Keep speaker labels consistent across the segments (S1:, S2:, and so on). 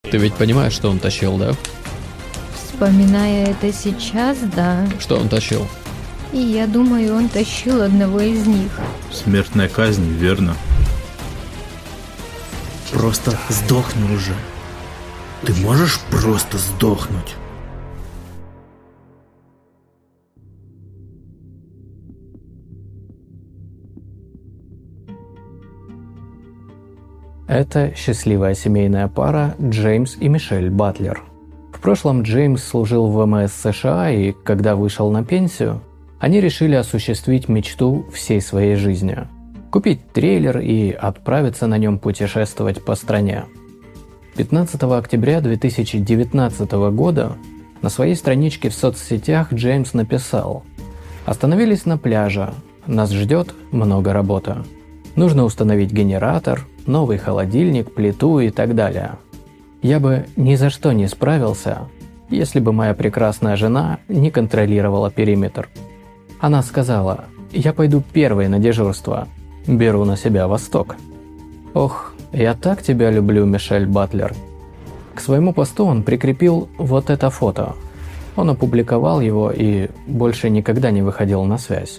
S1: Ты ведь понимаешь, что он тащил, да?
S2: Вспоминая это сейчас, да.
S1: Что он тащил?
S2: И я думаю, он тащил одного из них.
S3: Смертная казнь, верно?
S4: Просто сдохни уже. Ты можешь просто сдохнуть?
S5: Это счастливая семейная пара Джеймс и Мишель Батлер. В прошлом Джеймс служил в ВМС США, и когда вышел на пенсию, они решили осуществить мечту всей своей жизни – купить трейлер и отправиться на нем путешествовать по стране. 15 октября 2019 года на своей страничке в соцсетях Джеймс написал: «Остановились на пляже, нас ждет много работы. Нужно установить генератор, новый холодильник, плиту и так далее. Я бы ни за что не справился, если бы моя прекрасная жена не контролировала периметр. Она сказала: я пойду первой на дежурство, беру на себя восток». Ох, я так тебя люблю, Мишель Батлер. К своему посту он прикрепил вот это фото. Он опубликовал его и больше никогда не выходил на связь.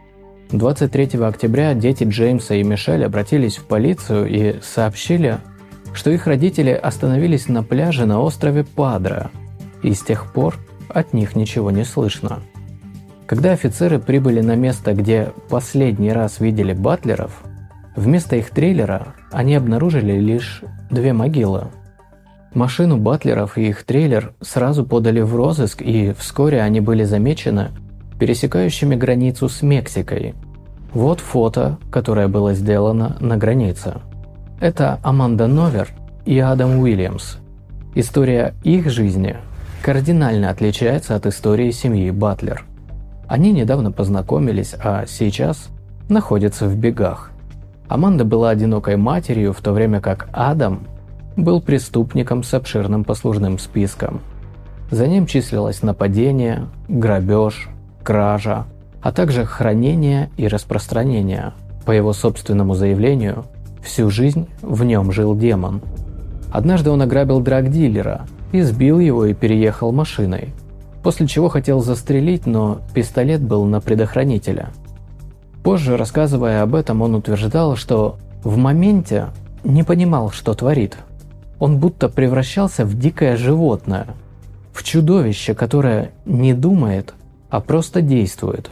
S5: 23 октября дети Джеймса и Мишель обратились в полицию и сообщили, что их родители остановились на пляже на острове Падре, и с тех пор от них ничего не слышно. Когда офицеры прибыли на место, где последний раз видели Батлеров, вместо их трейлера они обнаружили лишь 2 могилы. Машину Батлеров и их трейлер сразу подали в розыск, и вскоре они были замечены пересекающими границу с Мексикой. Вот фото, которое было сделано на границе. Это Аманда Новер и Адам Уильямс. История их жизни кардинально отличается от истории семьи Батлер. Они недавно познакомились, а сейчас находятся в бегах. Аманда была одинокой матерью, в то время как Адам был преступником с обширным послужным списком. За ним числилось нападение, грабеж, кража, а также хранение и распространение. По его собственному заявлению, всю жизнь в нем жил демон. Однажды он ограбил драг-дилера, избил его и переехал машиной, после чего хотел застрелить, но пистолет был на предохранителе. Позже, рассказывая об этом, он утверждал, что в моменте не понимал, что творит. Он будто превращался в дикое животное, в чудовище, которое не думает, а просто действует.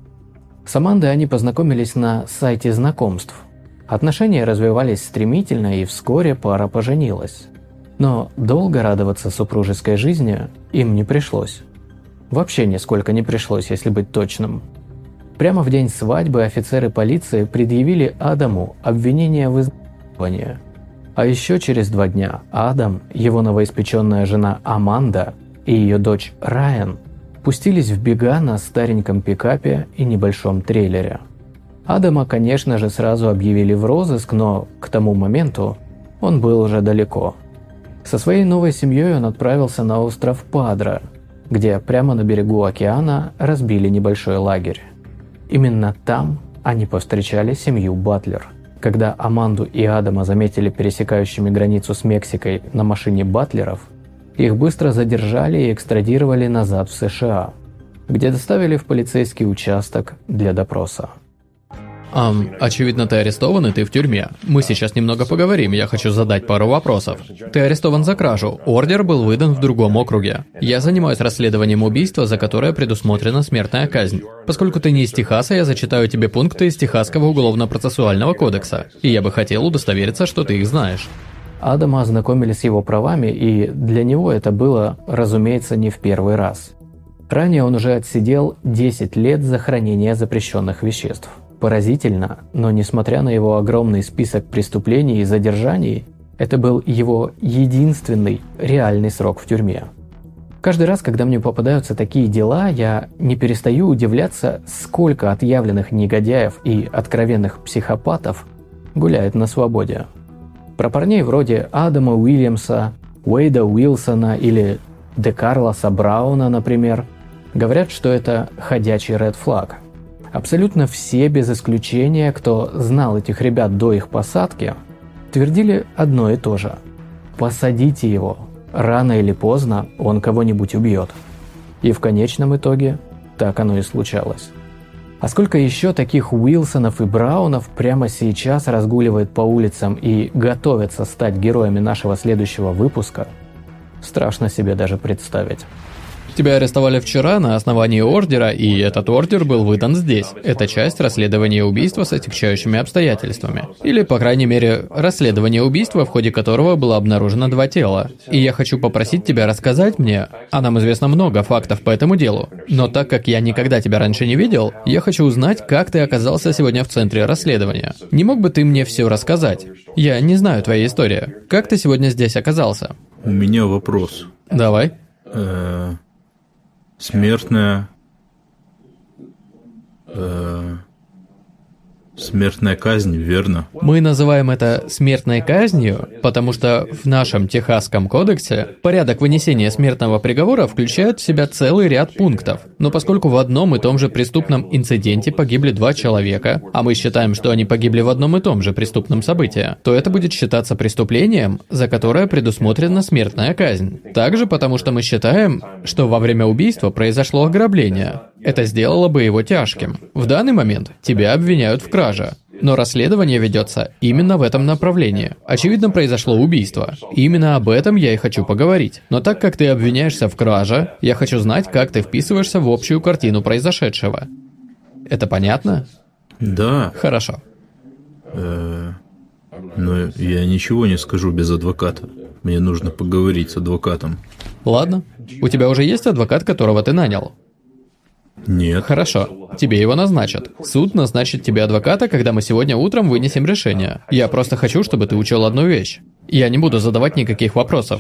S5: С Амандой они познакомились на сайте знакомств. Отношения развивались стремительно, и вскоре пара поженилась. Но долго радоваться супружеской жизни им не пришлось. Вообще нисколько не пришлось, если быть точным. Прямо в день свадьбы офицеры полиции предъявили Адаму обвинение в изнасиловании. А еще через 2 дня Адам, его новоиспеченная жена Аманда и ее дочь Райан пустились в бега на стареньком пикапе и небольшом трейлере. Адама, конечно же, сразу объявили в розыск, но к тому моменту он был уже далеко. Со своей новой семьей он отправился на остров Падре, где прямо на берегу океана разбили небольшой лагерь. Именно там они повстречали семью Батлер. Когда Аманду и Адама заметили пересекающими границу с Мексикой на машине Батлеров, их быстро задержали и экстрадировали назад в США, где доставили в полицейский участок для допроса.
S1: Очевидно, ты арестован, и ты в тюрьме. Мы сейчас немного поговорим, я хочу задать пару вопросов. Ты арестован за кражу. Ордер был выдан в другом округе. Я занимаюсь расследованием убийства, за которое предусмотрена смертная казнь. Поскольку ты не из Техаса, я зачитаю тебе пункты из Техасского уголовно-процессуального кодекса, и я бы хотел удостовериться, что ты их знаешь.
S5: Адама ознакомили с его правами, и для него это было, разумеется, не в первый раз. Ранее он уже отсидел 10 лет за хранение запрещенных веществ. Поразительно, но несмотря на его огромный список преступлений и задержаний, это был его единственный реальный срок в тюрьме. Каждый раз, когда мне попадаются такие дела, я не перестаю удивляться, сколько отъявленных негодяев и откровенных психопатов гуляет на свободе. Про парней вроде Адама Уильямса, Уэйда Уилсона или Де Карлоса Брауна, например, говорят, что это ходячий ред флаг. Абсолютно все, без исключения, кто знал этих ребят до их посадки, твердили одно и то же. посадите его. Рано или поздно он кого-нибудь убьет. И в конечном итоге так оно и случалось. А сколько еще таких Уилсонов и Браунов прямо сейчас разгуливает по улицам и готовятся стать героями нашего следующего выпуска, страшно себе даже представить.
S1: Тебя арестовали вчера на основании ордера, и этот ордер был выдан здесь. Это часть расследования убийства с отягчающими обстоятельствами. Или, по крайней мере, расследование убийства, в ходе которого было обнаружено 2 тела. И я хочу попросить тебя рассказать мне, а нам известно много фактов по этому делу, но так как я никогда тебя раньше не видел, я хочу узнать, как ты оказался сегодня в центре расследования. Не мог бы ты мне все рассказать? Я не знаю твоей истории. Как ты сегодня здесь оказался?
S3: У меня вопрос.
S1: Давай.
S3: Смертная казнь, верно?
S1: Мы называем это смертной казнью, потому что в нашем Техасском кодексе порядок вынесения смертного приговора включает в себя целый ряд пунктов. Но поскольку в одном и том же преступном инциденте погибли 2 человека, а мы считаем, что они погибли в одном и том же преступном событии, то это будет считаться преступлением, за которое предусмотрена смертная казнь. Также потому, что мы считаем, что во время убийства произошло ограбление. Это сделало бы его тяжким. В данный момент тебя обвиняют в краже, но расследование ведется именно в этом направлении. Очевидно, произошло убийство. И именно об этом я и хочу поговорить. Но так как ты обвиняешься в краже, я хочу знать, как ты вписываешься в общую картину произошедшего. Это понятно?
S3: Да.
S1: Хорошо.
S3: Но я ничего не скажу без адвоката. Мне нужно поговорить с адвокатом.
S1: Ладно. У тебя уже есть адвокат, которого ты нанял?
S3: Нет.
S1: Хорошо. Тебе его назначат. Суд назначит тебе адвоката, когда мы сегодня утром вынесем решение. Я просто хочу, чтобы ты учел одну вещь. Я не буду задавать никаких вопросов.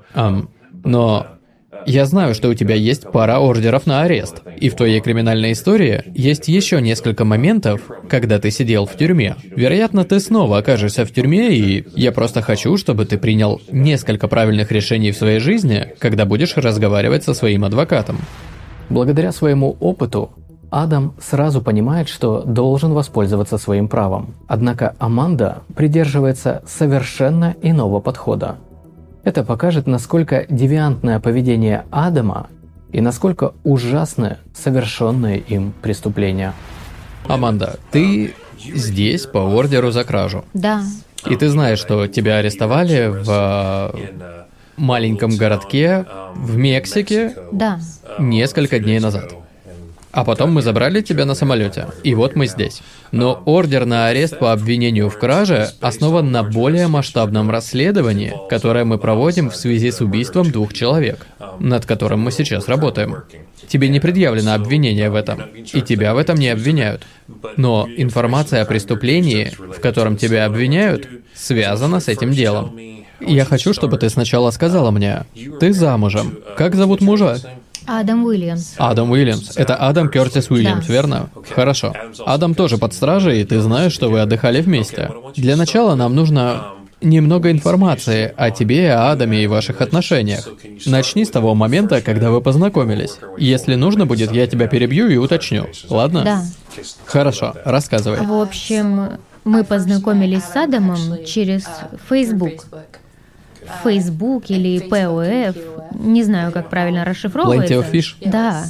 S1: Но я знаю, что у тебя есть пара ордеров на арест. И в твоей криминальной истории есть еще несколько моментов, когда ты сидел в тюрьме. Вероятно, ты снова окажешься в тюрьме, и я просто хочу, чтобы ты принял несколько правильных решений в своей жизни, когда будешь разговаривать со своим адвокатом.
S5: Благодаря своему опыту, Адам сразу понимает, что должен воспользоваться своим правом. Однако Аманда придерживается совершенно иного подхода. Это покажет, насколько девиантное поведение Адама и насколько ужасны совершенные им преступления.
S1: Аманда, ты здесь по ордеру за кражу.
S2: Да.
S1: И ты знаешь, что тебя арестовали в маленьком городке в Мексике
S2: Да.
S1: несколько дней назад. А потом мы забрали тебя на самолете, и вот мы здесь. Но ордер на арест по обвинению в краже основан на более масштабном расследовании, которое мы проводим в связи с убийством 2 человек, над которым мы сейчас работаем. Тебе не предъявлено обвинение в этом, и тебя в этом не обвиняют. Но информация о преступлении, в котором тебя обвиняют, связана с этим делом. Я хочу, чтобы ты сначала сказала мне, ты замужем. Как зовут мужа?
S2: Адам Уильямс.
S1: Адам Уильямс. Это Адам Кёртис Уильямс,
S2: Да.
S1: верно? Хорошо. Адам тоже под стражей, и ты знаешь, что вы отдыхали вместе. Для начала нам нужно немного информации о тебе, о Адаме и ваших отношениях. Начни с того момента, когда вы познакомились. Если нужно будет, я тебя перебью и уточню. Ладно?
S2: Да.
S1: Хорошо, рассказывай.
S2: В общем, мы познакомились с Адамом через Facebook. Facebook или POF, не знаю, как правильно расшифровывается.
S1: Plenty of Fish?
S2: Да.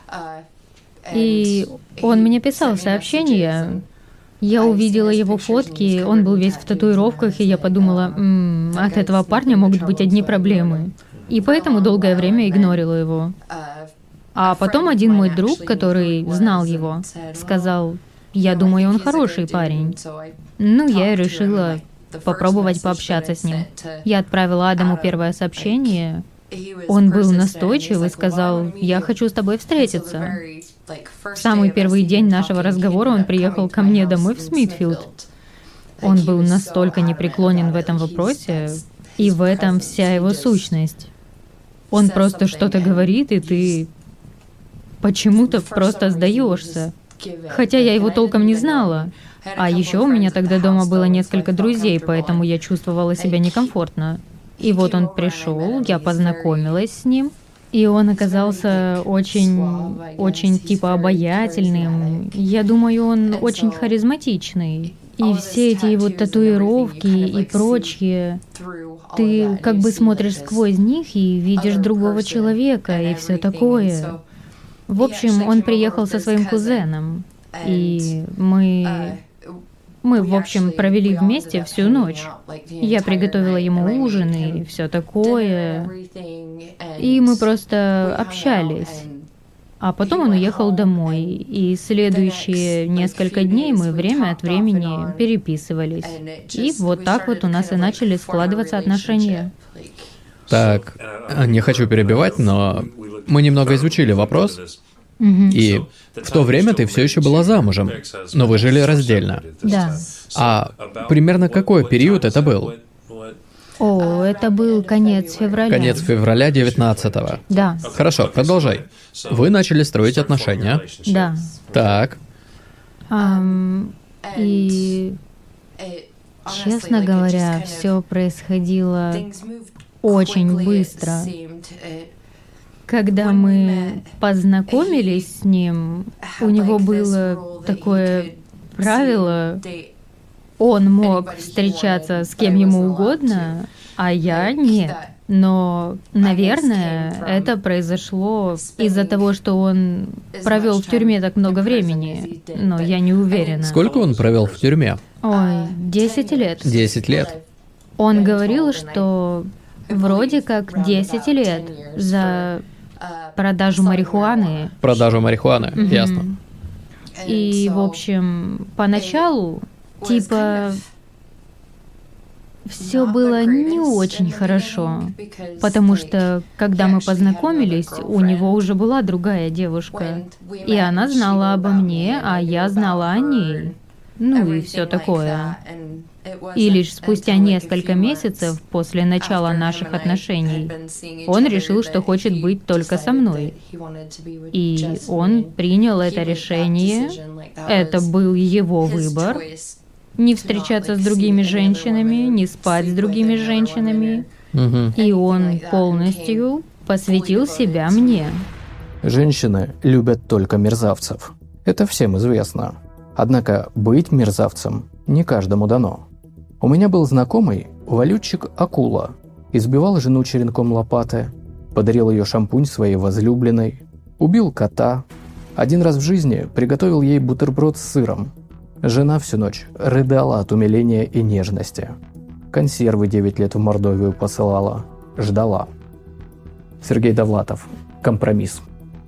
S2: И он мне писал сообщения. Я увидела его фотки, он был весь в татуировках, и я подумала, от этого парня могут быть одни проблемы. И поэтому долгое время игнорила его. А потом один мой друг, который знал его, сказал, я думаю, он хороший парень. Ну, я и решила попробовать пообщаться с ним. Я отправила Адаму первое сообщение. Он был настойчив и сказал, я хочу с тобой встретиться. В самый первый день нашего разговора он приехал ко мне домой в Смитфилд. Он был настолько непреклонен в этом вопросе, и в этом вся его сущность. Он просто что-то говорит, и ты почему-то просто сдаешься. Хотя я его толком не знала. А еще у меня тогда дома было несколько друзей, поэтому я чувствовала себя некомфортно. И вот он пришел, я познакомилась с ним, и он оказался очень типа обаятельным. Я думаю, он очень харизматичный. И все эти его татуировки и прочее, ты как бы смотришь сквозь них и видишь другого человека и все такое. В общем, он приехал со своим кузеном, и мы, в общем, провели вместе всю ночь. Я приготовила ему ужин и все такое, и мы просто общались. А потом он уехал домой, и следующие несколько дней мы время от времени переписывались. И вот так вот у нас и начали складываться отношения.
S1: Так, не хочу перебивать, но мы немного изучили вопрос, и в то время ты все еще была замужем, но вы жили раздельно.
S2: Да.
S1: А примерно какой период это был?
S2: О, это был конец февраля.
S1: Конец февраля 19-го.
S2: Да.
S1: Хорошо, продолжай. Вы начали строить отношения.
S2: Да.
S1: Так.
S2: И, честно говоря, все происходило очень быстро. Когда мы познакомились с ним, у него было такое правило: он мог встречаться с кем ему угодно, а я нет. Но, наверное, это произошло из-за того, что он провел в тюрьме так много времени, но я не уверена.
S1: Сколько он провел в тюрьме?
S2: Ой, 10 лет.
S1: 10 лет.
S2: Он говорил, что вроде как 10 лет за продажу марихуаны.
S1: Продажу марихуаны, ясно.
S2: И, в общем, поначалу, типа, все было не очень хорошо, потому что, когда мы познакомились, у него уже была другая девушка, и она знала обо мне, а я знала о ней. Ну и все такое. И лишь спустя несколько месяцев после начала наших отношений он решил, что хочет быть только со мной. И он принял это решение. Это был его выбор. Не встречаться с другими женщинами, не спать с другими женщинами. И он полностью посвятил себя мне.
S5: Женщины любят только мерзавцев. Это всем известно. Однако быть мерзавцем не каждому дано. У меня был знакомый валютчик Акула. Избивал жену черенком лопаты, подарил ее шампунь своей возлюбленной, убил кота. Один раз в жизни приготовил ей бутерброд с сыром. Жена всю ночь рыдала от умиления и нежности. Консервы 9 лет в Мордовию посылала. Ждала. Сергей Довлатов. Компромисс.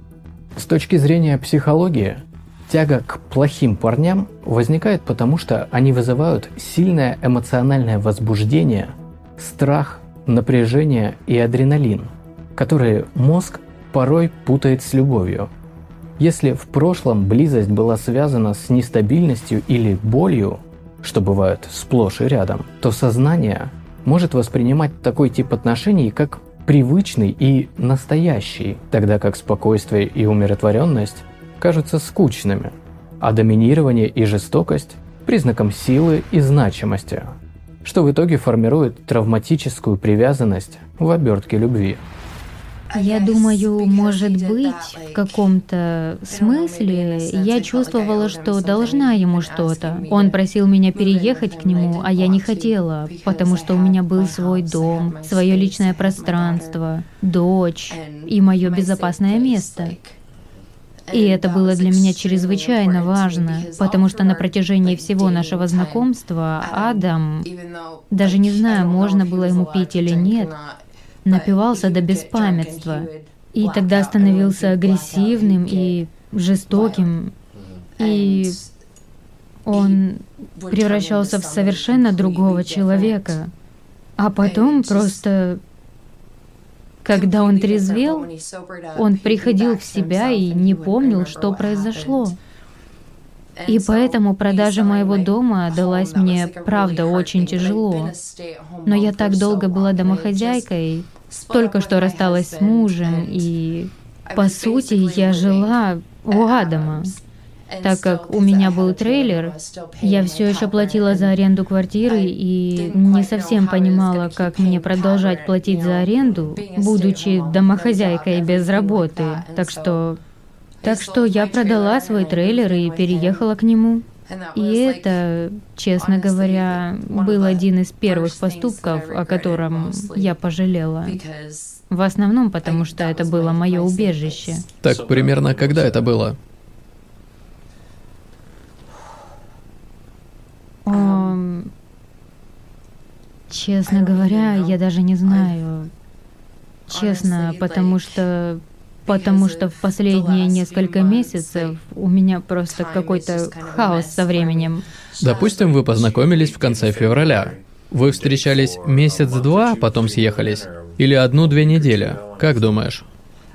S5: С точки зрения психологии, тяга к плохим парням возникает потому, что они вызывают сильное эмоциональное возбуждение, страх, напряжение и адреналин, которые мозг порой путает с любовью. Если в прошлом близость была связана с нестабильностью или болью, что бывает сплошь и рядом, то сознание может воспринимать такой тип отношений как привычный и настоящий, тогда как спокойствие и умиротворенность кажутся скучными, а доминирование и жестокость – признаком силы и значимости, что в итоге формирует травматическую привязанность в обертке любви.
S2: Я думаю, может быть, в каком-то смысле я чувствовала, что должна ему что-то. Он просил меня переехать к нему, а я не хотела, потому что у меня был свой дом, свое личное пространство, дочь и мое безопасное место. И это было для меня чрезвычайно важно, потому что на протяжении всего нашего знакомства Адам, даже не знаю, можно было ему пить или нет, напивался до беспамятства, и тогда становился агрессивным и жестоким, и он превращался в совершенно другого человека. А потом просто, когда он трезвел, он приходил в себя и не помнил, что произошло. И поэтому продажа моего дома далась мне, правда, очень тяжело. Но я так долго была домохозяйкой, только что рассталась с мужем, и, по сути, я жила у Адама. Так как у меня был трейлер, я все еще платила за аренду квартиры и не совсем понимала, как мне продолжать платить за аренду, будучи домохозяйкой без работы. Так что я продала свой трейлер и переехала к нему. И это, честно говоря, был один из первых поступков, о котором я пожалела. В основном потому, что это было мое убежище.
S1: Так примерно когда это было?
S2: Честно говоря, я даже не знаю. Честно, потому что в последние несколько месяцев у меня просто какой-то хаос со временем.
S1: Допустим, вы познакомились в конце февраля. Вы встречались месяц-два, потом съехались? Или 1-2 недели? Как думаешь?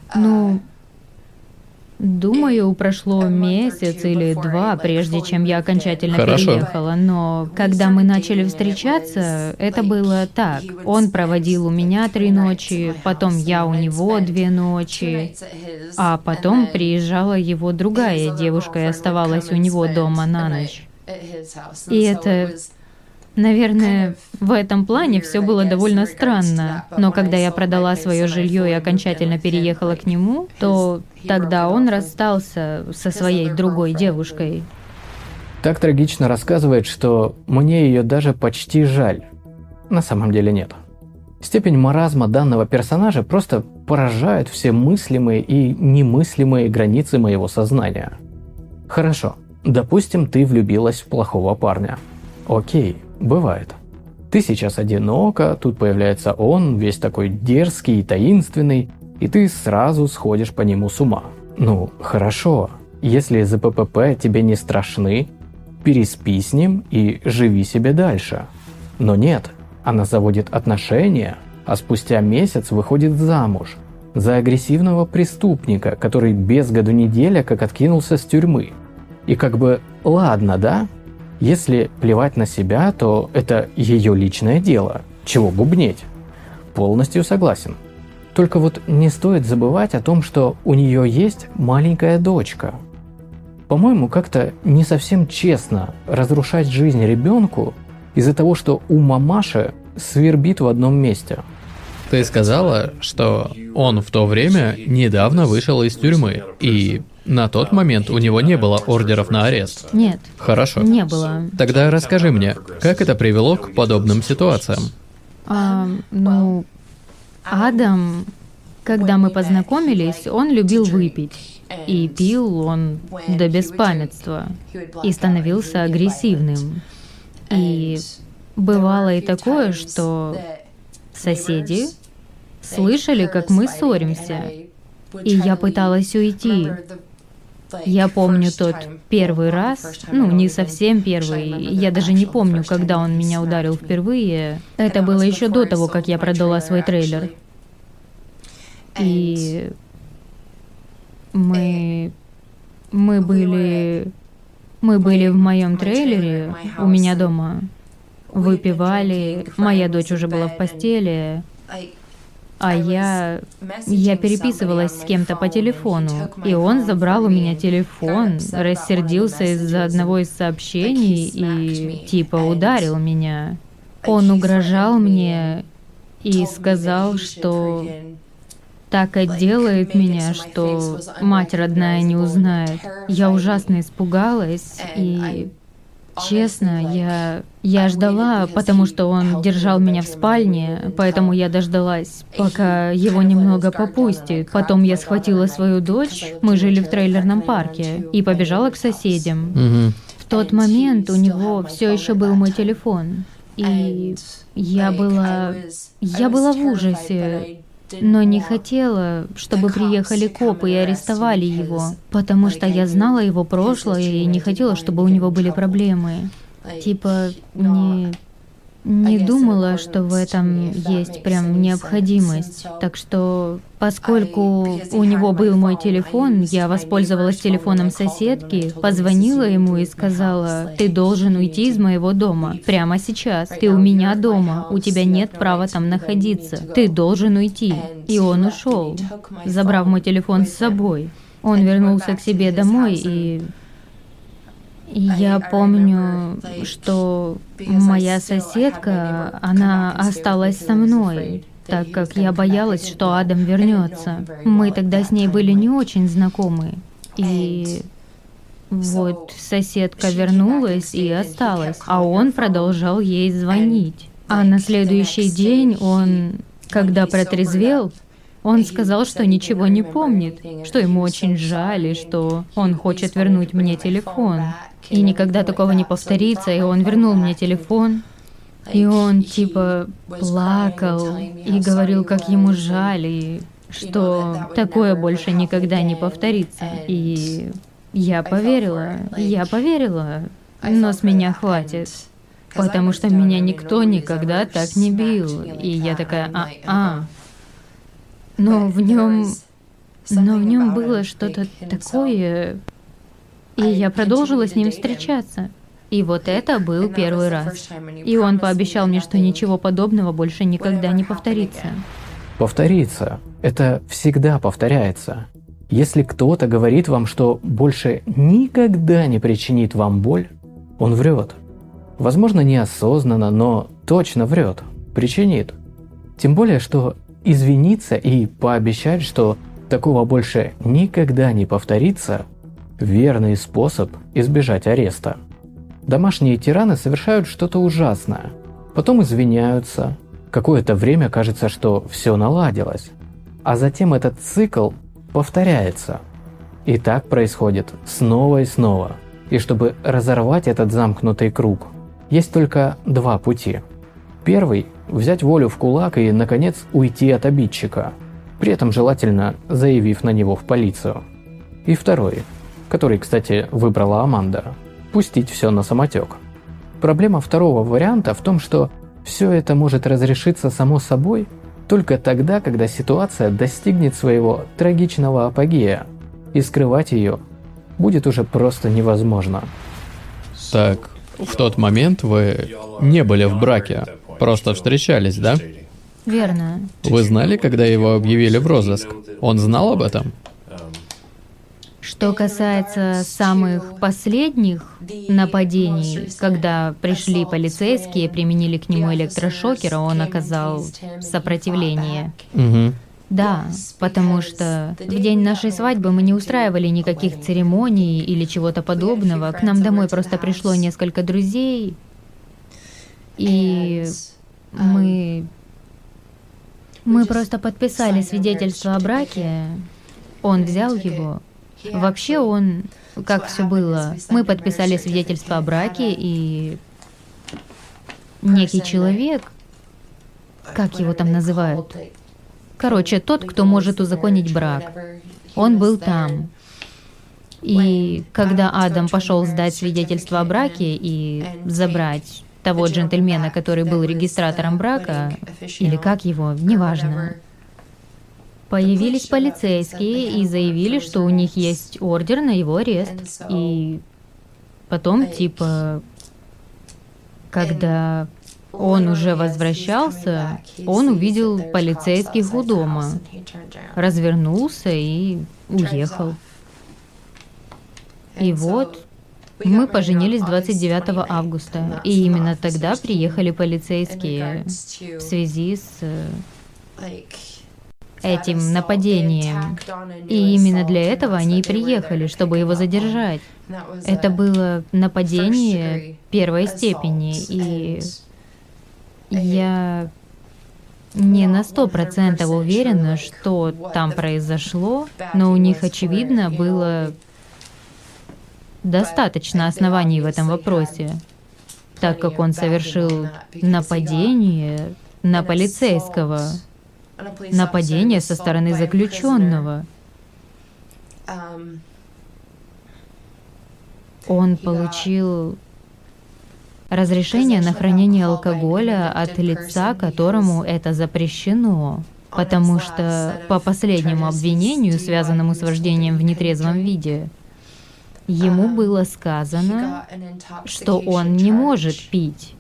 S2: Думаю, прошло месяц или 2, прежде чем я окончательно переехала. Но когда мы начали встречаться, это было так. Он проводил у меня 3 ночи, потом я у него 2 ночи, а потом приезжала его другая девушка и оставалась у него дома на ночь. И это... Наверное, в этом плане все было довольно странно. Но когда я продала свое жилье и окончательно переехала к нему, то тогда он расстался со своей другой девушкой.
S5: Так трагично рассказывает, что мне ее даже почти жаль. На самом деле нет. Степень маразма данного персонажа просто поражает все мыслимые и немыслимые границы моего сознания. Хорошо, допустим, ты влюбилась в плохого парня. Окей. Бывает. Ты сейчас одинока, тут появляется он, весь такой дерзкий и таинственный, и ты сразу сходишь по нему с ума. Ну, хорошо. Если ЗППП тебе не страшны, переспи с ним и живи себе дальше. Но нет, она заводит отношения, а спустя месяц выходит замуж за агрессивного преступника, который без году неделя как откинулся с тюрьмы. И как бы ладно, да? Если плевать на себя, то это ее личное дело. Чего бубнеть? Полностью согласен. Только вот не стоит забывать о том, что у нее есть маленькая дочка. По-моему, как-то не совсем честно разрушать жизнь ребенку из-за того, что у мамаши свербит в одном месте.
S1: Ты сказала, что он в то время недавно вышел из тюрьмы, и на тот момент у него не было ордеров на арест.
S2: Нет.
S1: Хорошо.
S2: Не было.
S1: Тогда расскажи мне, как это привело к подобным ситуациям?
S2: Адам, когда мы познакомились, он любил выпить. И пил он до беспамятства. И становился агрессивным. И бывало и такое, что соседи слышали, как мы ссоримся. И я пыталась уйти. Я помню тот первый раз, не совсем первый, я даже не помню, когда он меня ударил впервые. Это было еще до того, как я продала свой трейлер. И мы были в моем трейлере, у меня дома, выпивали, моя дочь уже была в постели. А я переписывалась с кем-то по телефону, и он забрал у меня телефон, рассердился из-за одного из сообщений и типа ударил меня. Он угрожал мне и сказал, что так отделает меня, что мать родная не узнает. Я ужасно испугалась и... Честно, я ждала, потому что он держал меня в спальне, поэтому я дождалась, пока его немного попустит. Потом я схватила свою дочь, мы жили в трейлерном парке, и побежала к соседям. В тот момент у него все еще был мой телефон, и я была в ужасе. Но не хотела, чтобы приехали копы и арестовали его, потому что я знала его прошлое и не хотела, чтобы у него были проблемы. Типа, не думала, что в этом есть прям необходимость. Так что, поскольку у него был мой телефон, я воспользовалась телефоном соседки, позвонила ему и сказала: «Ты должен уйти из моего дома. Прямо сейчас. Ты у меня дома. У тебя нет права там находиться. Ты должен уйти». И он ушел, забрав мой телефон с собой. Он вернулся к себе домой, и я помню, что моя соседка, она осталась со мной, так как я боялась, что Адам вернется. Мы тогда с ней были не очень знакомы. И Вот соседка вернулась и осталась, а он продолжал ей звонить. А на следующий день он, когда протрезвел, он сказал, что ничего не помнит, что ему очень жаль, и что он хочет вернуть мне телефон. И никогда такого не повторится, и он вернул мне телефон. И он типа плакал и говорил, как ему жаль, и что такое больше никогда не повторится. И я поверила, но с меня хватит. Потому что меня никто никогда так не бил. И я такая, Но в нем было что-то такое. И я продолжила с ним встречаться. И вот это был первый раз. И он пообещал мне, что ничего подобного больше никогда не повторится.
S5: Повторится. Это всегда повторяется. Если кто-то говорит вам, что больше никогда не причинит вам боль, он врет. Возможно, неосознанно, но точно врет. Причинит. Тем более, что извиниться и пообещать, что такого больше никогда не повторится – верный способ избежать ареста. Домашние тираны совершают что-то ужасное, потом извиняются, какое-то время кажется, что все наладилось, а затем этот цикл повторяется. И так происходит снова и снова. И чтобы разорвать этот замкнутый круг, есть только два пути. Первый – взять волю в кулак и, наконец, уйти от обидчика, при этом желательно заявив на него в полицию. И второй, который, кстати, выбрала Аманда – пустить все на самотек. Проблема второго варианта в том, что все это может разрешиться само собой только тогда, когда ситуация достигнет своего трагичного апогея, и скрывать ее будет уже просто невозможно.
S1: Так, в тот момент вы не были в браке, просто встречались, да?
S2: Верно.
S1: Вы знали, когда его объявили в розыск? Он знал об этом?
S2: Что касается самых последних нападений, когда пришли полицейские, применили к нему электрошокер, а он оказал сопротивление.
S1: Угу.
S2: Да, потому что в день нашей свадьбы мы не устраивали никаких церемоний или чего-то подобного. К нам домой просто пришло несколько друзей, и мы просто подписали свидетельство о браке. Он взял его. Вообще как все было, мы подписали свидетельство о браке, и некий человек, как его там называют? Короче, тот, кто может узаконить брак, он был там. И когда Адам пошел сдать свидетельство о браке и забрать того джентльмена, который был регистратором брака, или как его, неважно, появились полицейские и заявили, что у них есть ордер на его арест. И потом, когда он уже возвращался, он увидел полицейских у дома, развернулся и уехал. И вот мы поженились 29 августа, и именно тогда приехали полицейские в связи с этим нападением. И именно для этого они и приехали, чтобы его задержать. Это было нападение первой степени, и я не на 100% уверена, что там произошло, но у них, очевидно, было достаточно оснований в этом вопросе, так как он совершил нападение на полицейского, нападение со стороны заключенного. Он получил разрешение на хранение алкоголя от лица, которому это запрещено, потому что по последнему обвинению, связанному с вождением в нетрезвом виде, ему было сказано, что он не может пить.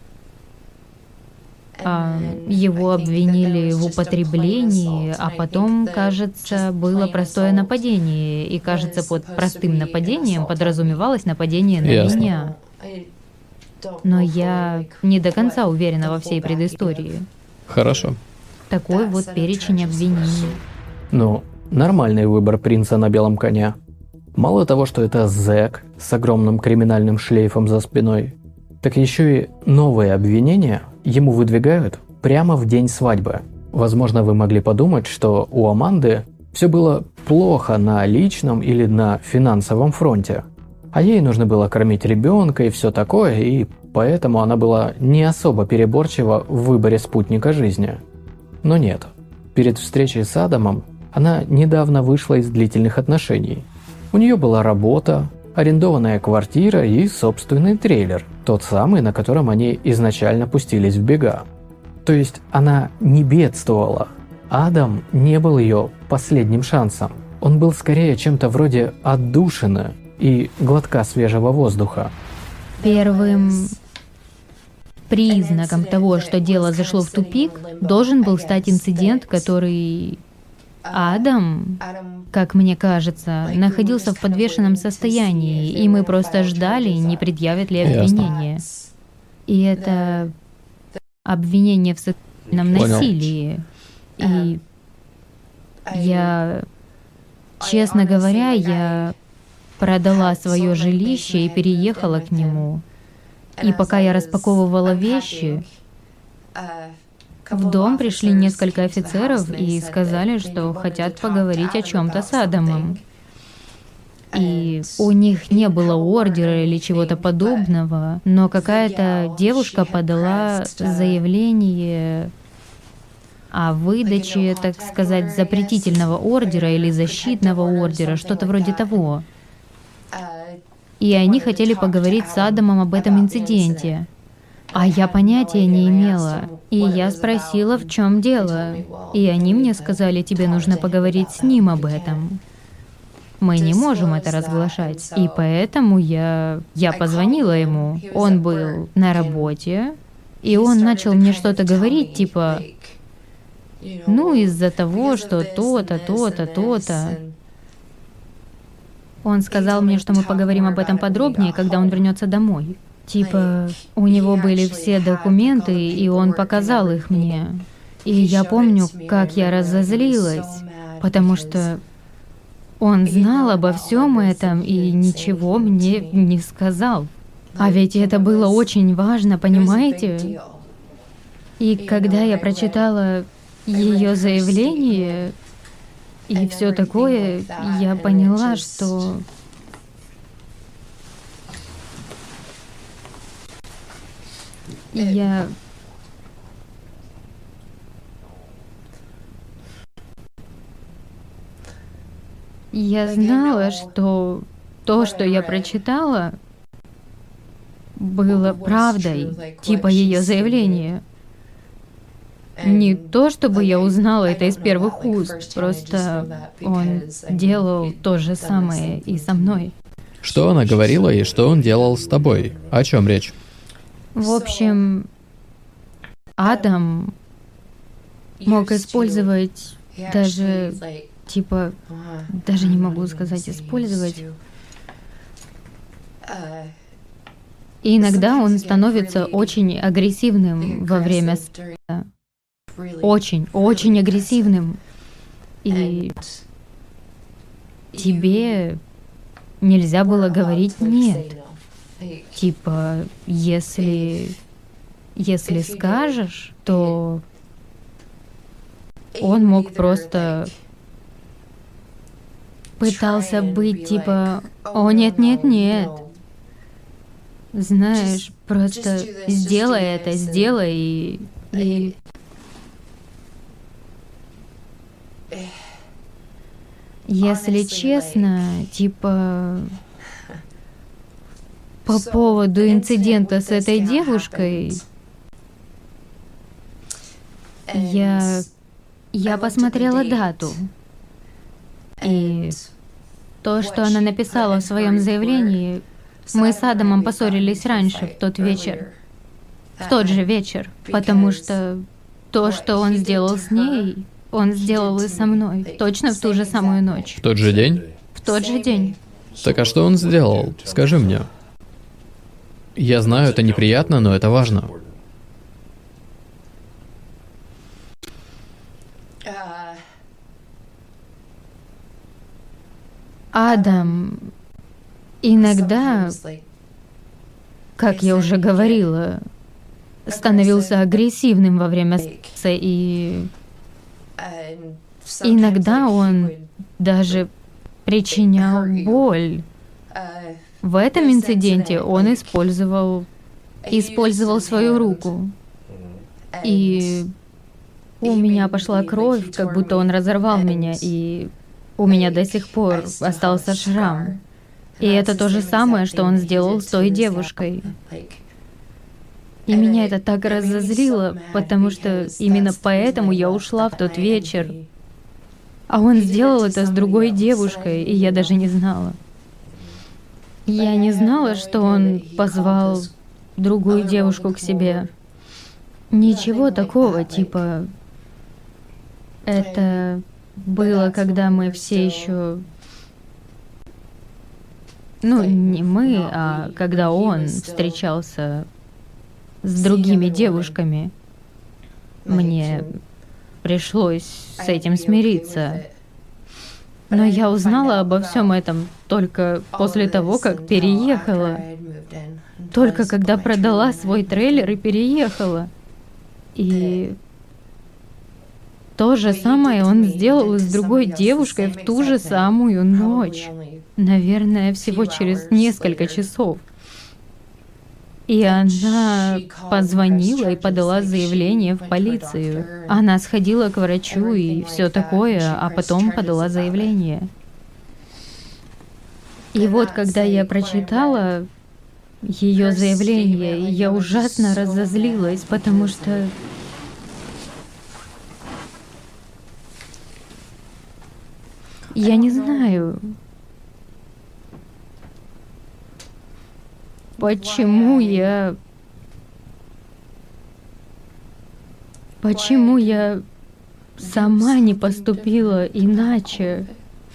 S2: Его обвинили в употреблении, а потом, кажется, было простое нападение. И, кажется, под простым нападением подразумевалось нападение на меня. Но я не до конца уверена во всей предыстории.
S1: Хорошо.
S2: Такой вот перечень обвинений.
S5: Ну, нормальный выбор принца на белом коне. Мало того, что это зэк с огромным криминальным шлейфом за спиной, так еще и новые обвинения ему выдвигают прямо в день свадьбы. Возможно, вы могли подумать, что у Аманды все было плохо на личном или на финансовом фронте, а ей нужно было кормить ребенка и все такое, и поэтому она была не особо переборчива в выборе спутника жизни. Но нет. Перед встречей с Адамом она недавно вышла из длительных отношений. У нее была работа, арендованная квартира и собственный трейлер, тот самый, на котором они изначально пустились в бега. То есть она не бедствовала. Адам не был ее последним шансом. Он был скорее чем-то вроде отдушины и глотка свежего воздуха.
S2: Первым признаком того, что дело зашло в тупик, должен был стать инцидент, который Адам, как мне кажется, находился в подвешенном состоянии, и мы просто ждали, не предъявят ли обвинение. И это обвинение в сексуальном насилии. И я, честно говоря, я продала свое жилище и переехала к нему. И пока я распаковывала вещи, в дом пришли несколько офицеров и сказали, что хотят поговорить о чем-то с Адамом. И у них не было ордера или чего-то подобного, но какая-то девушка подала заявление о выдаче, так сказать, запретительного ордера или защитного ордера, что-то вроде того. И они хотели поговорить с Адамом об этом инциденте. А я понятия не имела. И я спросила, в чем дело. И они мне сказали, тебе нужно поговорить с ним об этом. Мы не можем это разглашать. И поэтому я позвонила ему. Он был на работе, и он начал мне что-то говорить, типа, ну, из-за того, что то-то, то-то, то-то. Он сказал мне, что мы поговорим об этом подробнее, когда он вернется домой. Типа, у него были все документы, и он показал их мне. И я помню, как я разозлилась, потому что он знал обо всем этом и ничего мне не сказал. А ведь это было очень важно, понимаете? И когда я прочитала ее заявление и все такое, я поняла, что я знала, что то, что я прочитала, было правдой, типа ее заявление. Не то, чтобы я узнала это из первых уст, просто он делал то же самое и со мной.
S1: Что она говорила и что он делал с тобой? О чем речь?
S2: В общем, Адам мог использовать даже, типа, даже не могу сказать использовать. И иногда он становится очень агрессивным во время секса. Очень, очень агрессивным. И тебе нельзя было говорить «нет». Типа, если скажешь, то он мог просто пытался быть типа «О, нет-нет-нет». Знаешь, просто сделай это, сделай и... Если честно, типа... По поводу инцидента с этой девушкой, я посмотрела дату. И то, что она написала в своем заявлении, мы с Адамом поссорились раньше, в тот вечер. В тот же вечер. Потому что то, что он сделал с ней, он сделал и со мной. Точно в ту же самую ночь.
S1: В тот же день?
S2: В тот же день.
S1: Так а что он сделал? Скажи мне. Я знаю, это неприятно, но это важно.
S2: Адам иногда, как я уже говорила, становился агрессивным во время секса, и иногда он даже причинял боль. В этом инциденте он использовал свою руку. И у меня пошла кровь, как будто он разорвал меня, и у меня до сих пор остался шрам. И это то же самое, что он сделал с той девушкой. И меня это так разозлило, потому что именно поэтому я ушла в тот вечер. А он сделал это с другой девушкой, и я даже не знала. Я не знала, что он позвал другую девушку к себе. Ничего такого, типа... Это было, когда мы все еще... Ну, не мы, а когда он встречался с другими девушками. Мне пришлось с этим смириться. Но я узнала обо всем этом только после того, как переехала. Только когда продала свой трейлер и переехала. И то же самое он сделал и с другой девушкой в ту же самую ночь. Наверное, всего через несколько часов. И она позвонила и подала заявление в полицию. Она сходила к врачу и все такое, а потом подала заявление. И вот, когда я прочитала ее заявление, я ужасно разозлилась, потому что... Я не знаю, почему я сама не поступила иначе.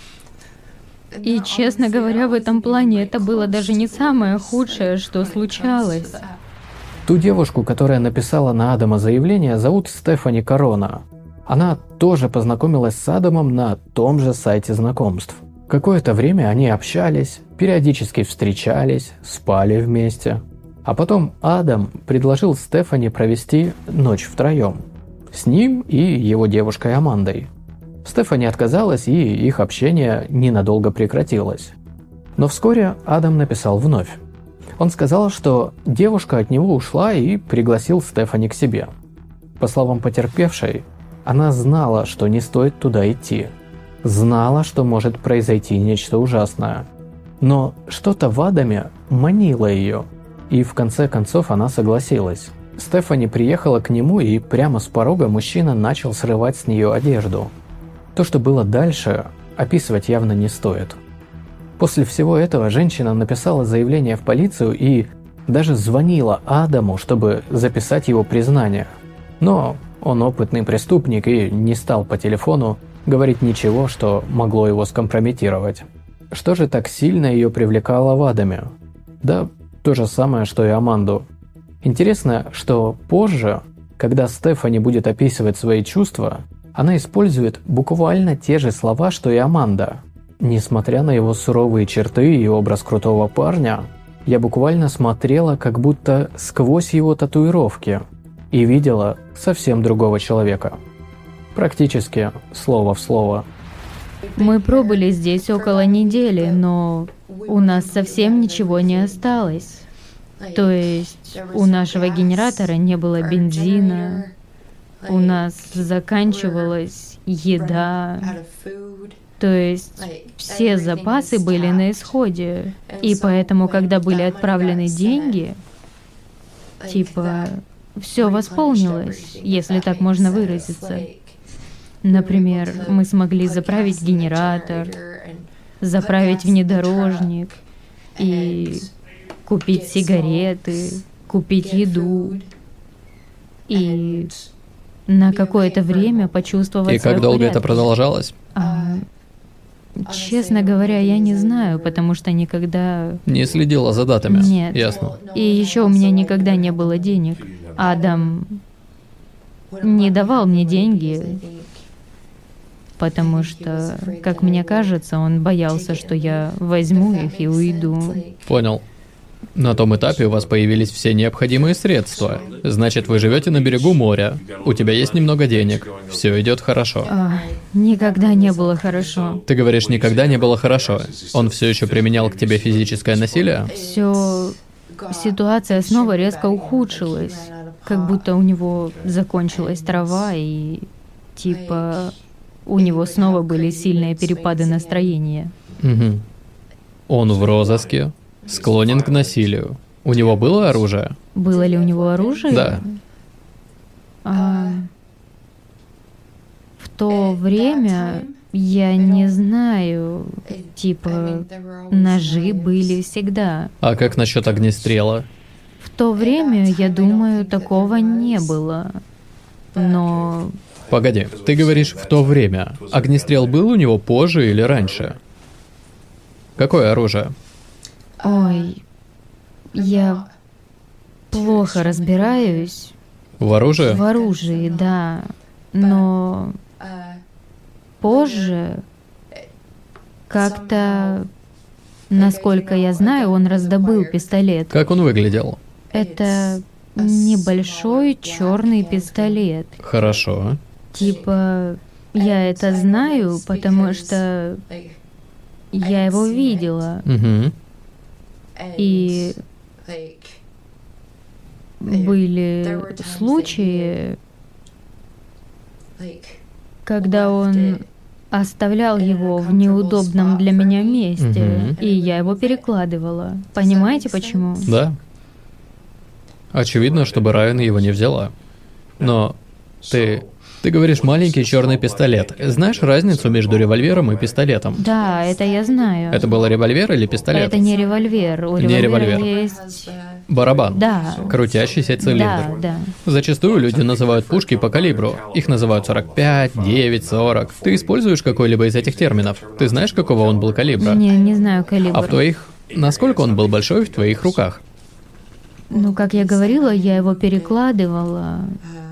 S2: И, честно говоря, в этом плане это было даже не самое худшее, что случалось.
S5: Ту девушку, которая написала на Адама заявление, зовут Стефани Корона. Она тоже познакомилась с Адамом на том же сайте знакомств. Какое-то время они общались, периодически встречались, спали вместе. А потом Адам предложил Стефани провести ночь втроем. С ним и его девушкой Амандой. Стефани отказалась, и их общение ненадолго прекратилось. Но вскоре Адам написал вновь. Он сказал, что девушка от него ушла и пригласил Стефани к себе. По словам потерпевшей, она знала, что не стоит туда идти. Знала, что может произойти нечто ужасное. Но что-то в Адаме манило ее, и в конце концов она согласилась. Стефани приехала к нему, и прямо с порога мужчина начал срывать с нее одежду. То, что было дальше, описывать явно не стоит. После всего этого женщина написала заявление в полицию и даже звонила Адаму, чтобы записать его признание. Но он опытный преступник и не стал по телефону говорить ничего, что могло его скомпрометировать. Что же так сильно ее привлекало в Адаме? Да, то же самое, что и Аманду. Интересно, что позже, когда Стефани будет описывать свои чувства, она использует буквально те же слова, что и Аманда. Несмотря на его суровые черты и образ крутого парня, я буквально смотрела как будто сквозь его татуировки и видела совсем другого человека. Практически слово в слово.
S2: Мы пробыли здесь около недели, но у нас совсем ничего не осталось. То есть у нашего генератора не было бензина, у нас заканчивалась еда, то есть все запасы были на исходе. И поэтому, когда были отправлены деньги, типа, все восполнилось, если так можно выразиться. Например, мы смогли заправить генератор, заправить внедорожник и купить сигареты, купить еду и на какое-то время почувствовать.
S1: И как долго это продолжалось?
S2: Честно говоря, я не знаю, потому что никогда...
S1: Не следила за датами?
S2: Нет.
S1: Ясно.
S2: И еще у меня никогда не было денег. Адам не давал мне деньги. потому что, как мне кажется, он боялся, что я возьму их и уйду.
S1: Понял. На том этапе у вас появились все необходимые средства. Значит, вы живете на берегу моря, у тебя есть немного денег, все идет хорошо.
S2: Никогда не было хорошо.
S1: Ты говоришь, никогда не было хорошо. Он все еще применял к тебе физическое насилие?
S2: Ситуация снова резко ухудшилась, как будто у него закончилась трава и типа у него снова были сильные перепады настроения.
S1: Угу. Он в розыске, склонен к насилию. У него было оружие?
S2: Было ли у него оружие?
S1: Да.
S2: В то время я не знаю, типа ножи были всегда.
S1: А как насчет огнестрела?
S2: В то время, я думаю, такого не было. Но...
S1: Погоди, ты говоришь «в то время». Огнестрел был у него позже или раньше? Какое оружие?
S2: Ой, я плохо разбираюсь.
S1: В оружии?
S2: В оружии, да. Но позже как-то, насколько я знаю, он раздобыл пистолет.
S1: Как он выглядел?
S2: Это небольшой черный пистолет.
S1: Хорошо.
S2: Типа, я это знаю, потому что я его видела.
S1: Угу.
S2: И были случаи, когда он оставлял его в неудобном для меня месте, и я его перекладывала. Понимаете, почему?
S1: Да. Очевидно, чтобы Райан его не взяла. Но ты говоришь маленький черный пистолет. Знаешь разницу между револьвером и пистолетом?
S2: Да, это я знаю.
S1: Это был револьвер или пистолет?
S2: Это не револьвер. У
S1: Не
S2: револьвера
S1: револьвер.
S2: есть...
S1: Барабан.
S2: Да.
S1: Крутящийся цилиндр.
S2: Да.
S1: Зачастую люди называют пушки по калибру. Их называют 45, 9, 40. Ты используешь какой-либо из этих терминов? Ты знаешь, какого он был калибра?
S2: Не знаю калибр.
S1: А в твоих... Насколько он был большой в твоих руках?
S2: Ну, как я говорила, я его перекладывала.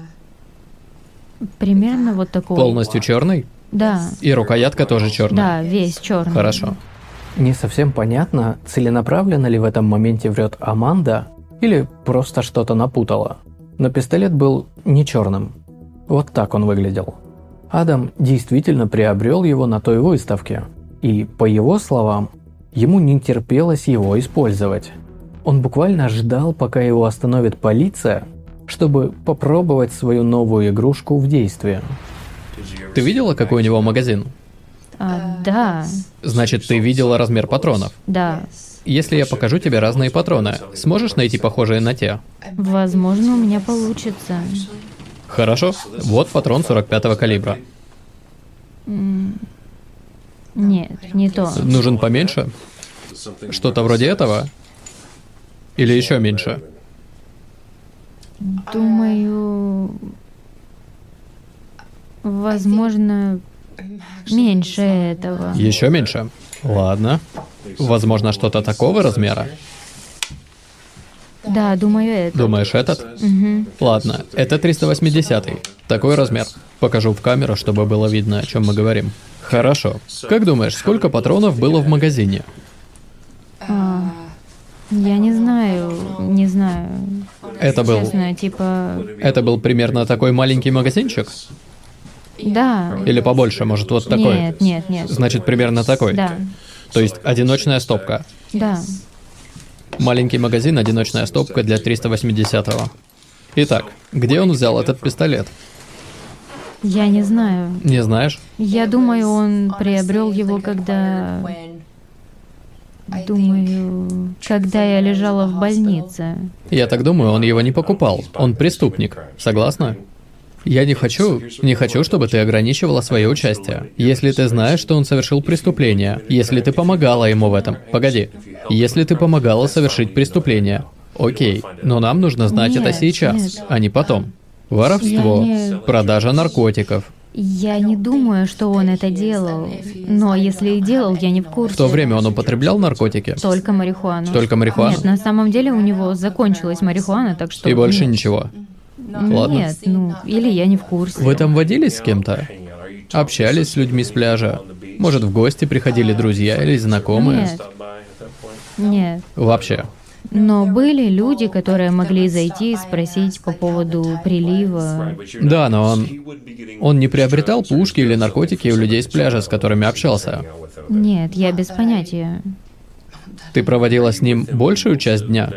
S2: Примерно вот такой.
S1: Полностью черный?
S2: Да.
S1: И рукоятка тоже черная?
S2: Да, весь черный.
S1: Хорошо.
S5: Не совсем понятно, целенаправленно ли в этом моменте врет Аманда, или просто что-то напутала. Но пистолет был не черным. Вот так он выглядел. Адам действительно приобрел его на той выставке. И, по его словам, ему не терпелось его использовать. Он буквально ждал, пока его остановит полиция, чтобы попробовать свою новую игрушку в действии.
S1: Ты видела, какой у него магазин?
S2: Да.
S1: Значит, ты видела размер патронов.
S2: Да.
S1: Если я покажу тебе разные патроны, сможешь найти похожие на те?
S2: Возможно, у меня получится.
S1: Хорошо. Вот патрон 45-го калибра.
S2: Нет, не то.
S1: Нужен поменьше? Что-то вроде этого? Или еще меньше?
S2: Думаю, возможно, меньше этого.
S1: Еще меньше? Ладно. Возможно, что-то такого размера?
S2: Да, думаю, это.
S1: Думаешь, этот? Ладно, это 380-й. Такой размер. Покажу в камеру, чтобы было видно, о чем мы говорим. Хорошо. Как думаешь, сколько патронов было в магазине?
S2: Я не знаю.
S1: Это был...
S2: Честно, типа...
S1: Это был примерно такой маленький магазинчик?
S2: Да.
S1: Или побольше, может, вот такой?
S2: Нет.
S1: Значит, примерно такой?
S2: Да.
S1: То есть одиночная стопка.
S2: Да.
S1: Маленький магазин, одиночная стопка для 380-го. Итак, где он взял этот пистолет?
S2: Я не знаю.
S1: Не знаешь?
S2: Я думаю, он приобрел его, когда... Думаю, когда я лежала в больнице.
S1: Я так думаю, он его не покупал. Он преступник. Согласна? Я не хочу, чтобы ты ограничивала свое участие. Если ты знаешь, что он совершил преступление, если ты помогала ему в этом. Погоди. Если ты помогала совершить преступление. Окей, но нам нужно знать это сейчас, а не потом. Воровство, продажа наркотиков.
S2: Я не думаю, что он это делал. Но если и делал, я не в курсе.
S1: В то время он употреблял наркотики?
S2: Только марихуану.
S1: Только марихуану?
S2: Нет, на самом деле у него закончилась марихуана, так что...
S1: И больше
S2: нет.
S1: ничего? Ладно.
S2: Нет, или я не в курсе.
S1: Вы там водились с кем-то? общались с людьми с пляжа? Может, в гости приходили друзья или знакомые?
S2: Нет. Нет.
S1: Вообще.
S2: Но были люди, которые могли зайти и спросить по поводу прилива.
S1: Да, но он не приобретал пушки или наркотики у людей с пляжа, с которыми общался.
S2: Нет, я без понятия.
S1: Ты проводила с ним большую часть дня?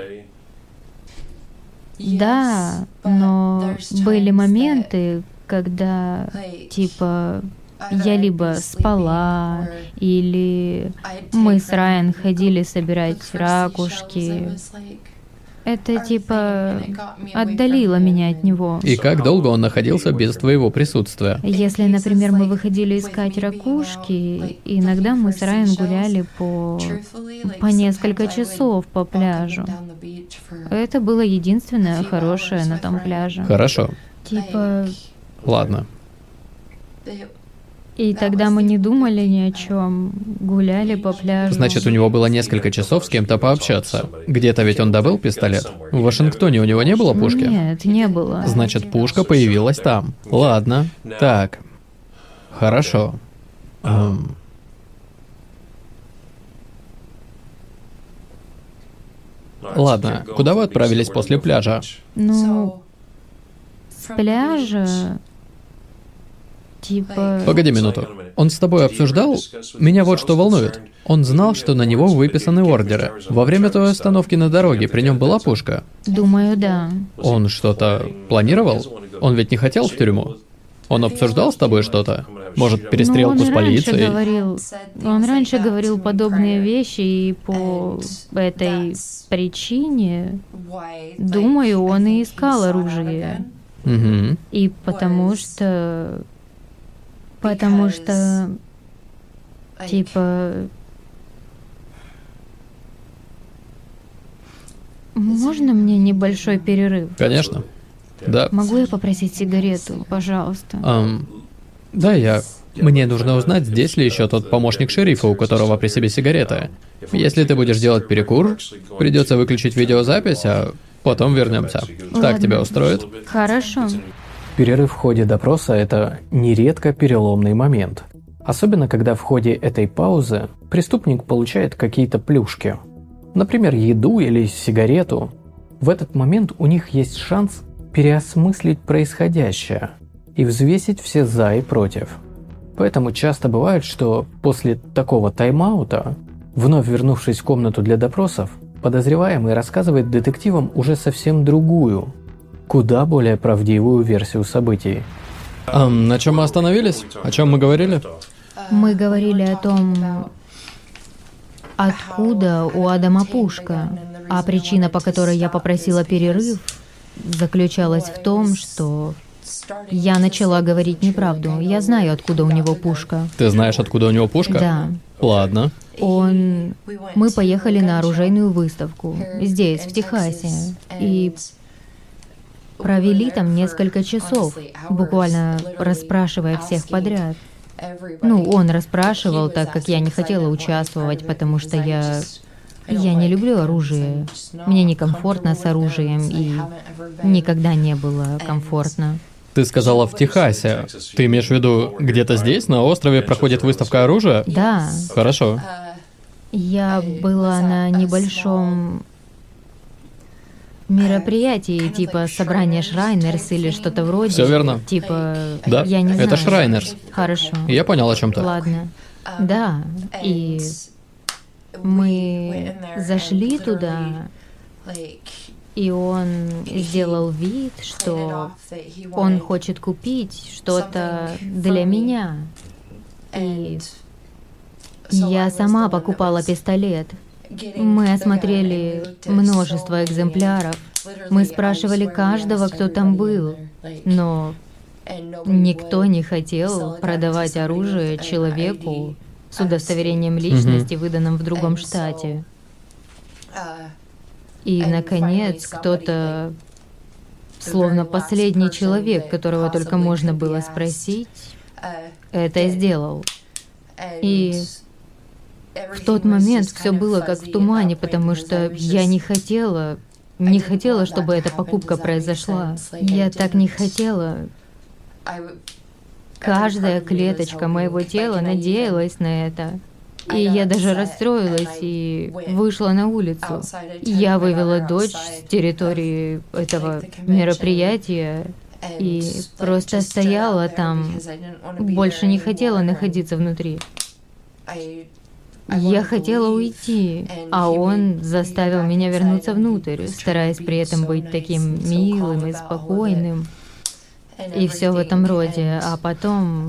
S2: Да, но были моменты, когда, типа, я либо спала, или мы с Райан ходили собирать ракушки. Это, типа, отдалило меня от него.
S1: И как долго он находился без твоего присутствия?
S2: Если, например, мы выходили искать ракушки, иногда мы с Райан гуляли по несколько часов по пляжу. Это было единственное хорошее на том пляже.
S1: Хорошо.
S2: Типа...
S1: Ладно.
S2: И тогда мы не думали ни о чем, гуляли по пляжу.
S1: Значит, у него было несколько часов с кем-то пообщаться. Где-то ведь он добыл пистолет. В Вашингтоне у него не было пушки?
S2: Нет, не было.
S1: Значит, пушка появилась там. Ладно. Так. Хорошо. Ладно. Куда вы отправились после пляжа?
S2: Ну, с пляжа... Типа...
S1: Погоди минуту. Он с тобой обсуждал? Меня вот что волнует. Он знал, что на него выписаны ордеры. Во время той остановки на дороге при нем была пушка?
S2: Думаю, да.
S1: Он что-то планировал? Он ведь не хотел в тюрьму? Он обсуждал с тобой что-то? Может, перестрелку с полицией?
S2: Он раньше говорил подобные вещи, и по этой причине, думаю, он и искал оружие.
S1: Угу.
S2: И потому что, типа... Можно мне небольшой перерыв?
S1: Конечно. Да.
S2: Могу я попросить сигарету, пожалуйста?
S1: Да, Мне нужно узнать, здесь ли еще тот помощник шерифа, у которого при себе сигарета. Если ты будешь делать перекур, придется выключить видеозапись, а потом вернемся. Так тебя устроит?
S2: Хорошо.
S5: Перерыв в ходе допроса – это нередко переломный момент. Особенно, когда в ходе этой паузы преступник получает какие-то плюшки. Например, еду или сигарету. В этот момент у них есть шанс переосмыслить происходящее и взвесить все «за» и «против». Поэтому часто бывает, что после такого тайм-аута, вновь вернувшись в комнату для допросов, подозреваемый рассказывает детективам уже совсем другую, куда более правдивую версию событий.
S1: На чем мы остановились? О чем мы говорили?
S2: Мы говорили о том, откуда у Адама пушка, а причина, по которой я попросила перерыв, заключалась в том, что я начала говорить неправду. Я знаю, откуда у него пушка.
S1: Ты знаешь, откуда у него пушка?
S2: Да.
S1: Ладно.
S2: Мы поехали на оружейную выставку здесь, в Техасе, и провели там несколько часов, буквально расспрашивая всех подряд. Ну, он расспрашивал, так как я не хотела участвовать, потому что я не люблю оружие. Мне некомфортно с оружием, и никогда не было комфортно.
S1: Ты сказала в Техасе. Ты имеешь в виду, где-то здесь, на острове, проходит выставка оружия?
S2: Да.
S1: Хорошо.
S2: Я была на небольшом мероприятии, типа собрание Шрайнерс или что-то вроде.
S1: Все верно.
S2: Типа,
S1: Да,
S2: я не знаю.
S1: это Шрайнерс.
S2: Хорошо.
S1: Я понял о чем-то.
S2: Ладно. Да, и мы зашли туда, и он сделал вид, что он хочет купить что-то для меня. И я сама покупала пистолет. Мы осмотрели множество экземпляров. Мы спрашивали каждого, кто там был, но никто не хотел продавать оружие человеку с удостоверением личности, выданным в другом штате. И, наконец, кто-то, словно последний человек, которого только можно было спросить, это сделал. И в тот момент все было как в тумане, потому что я не хотела, чтобы эта покупка произошла. Я так не хотела. каждая клеточка моего тела надеялась на это. И я даже расстроилась и вышла на улицу. Я вывела дочь с территории этого мероприятия и просто стояла там, больше не хотела находиться внутри. Я хотела уйти, а он заставил меня вернуться внутрь, стараясь при этом быть таким милым и спокойным. И все в этом роде. А потом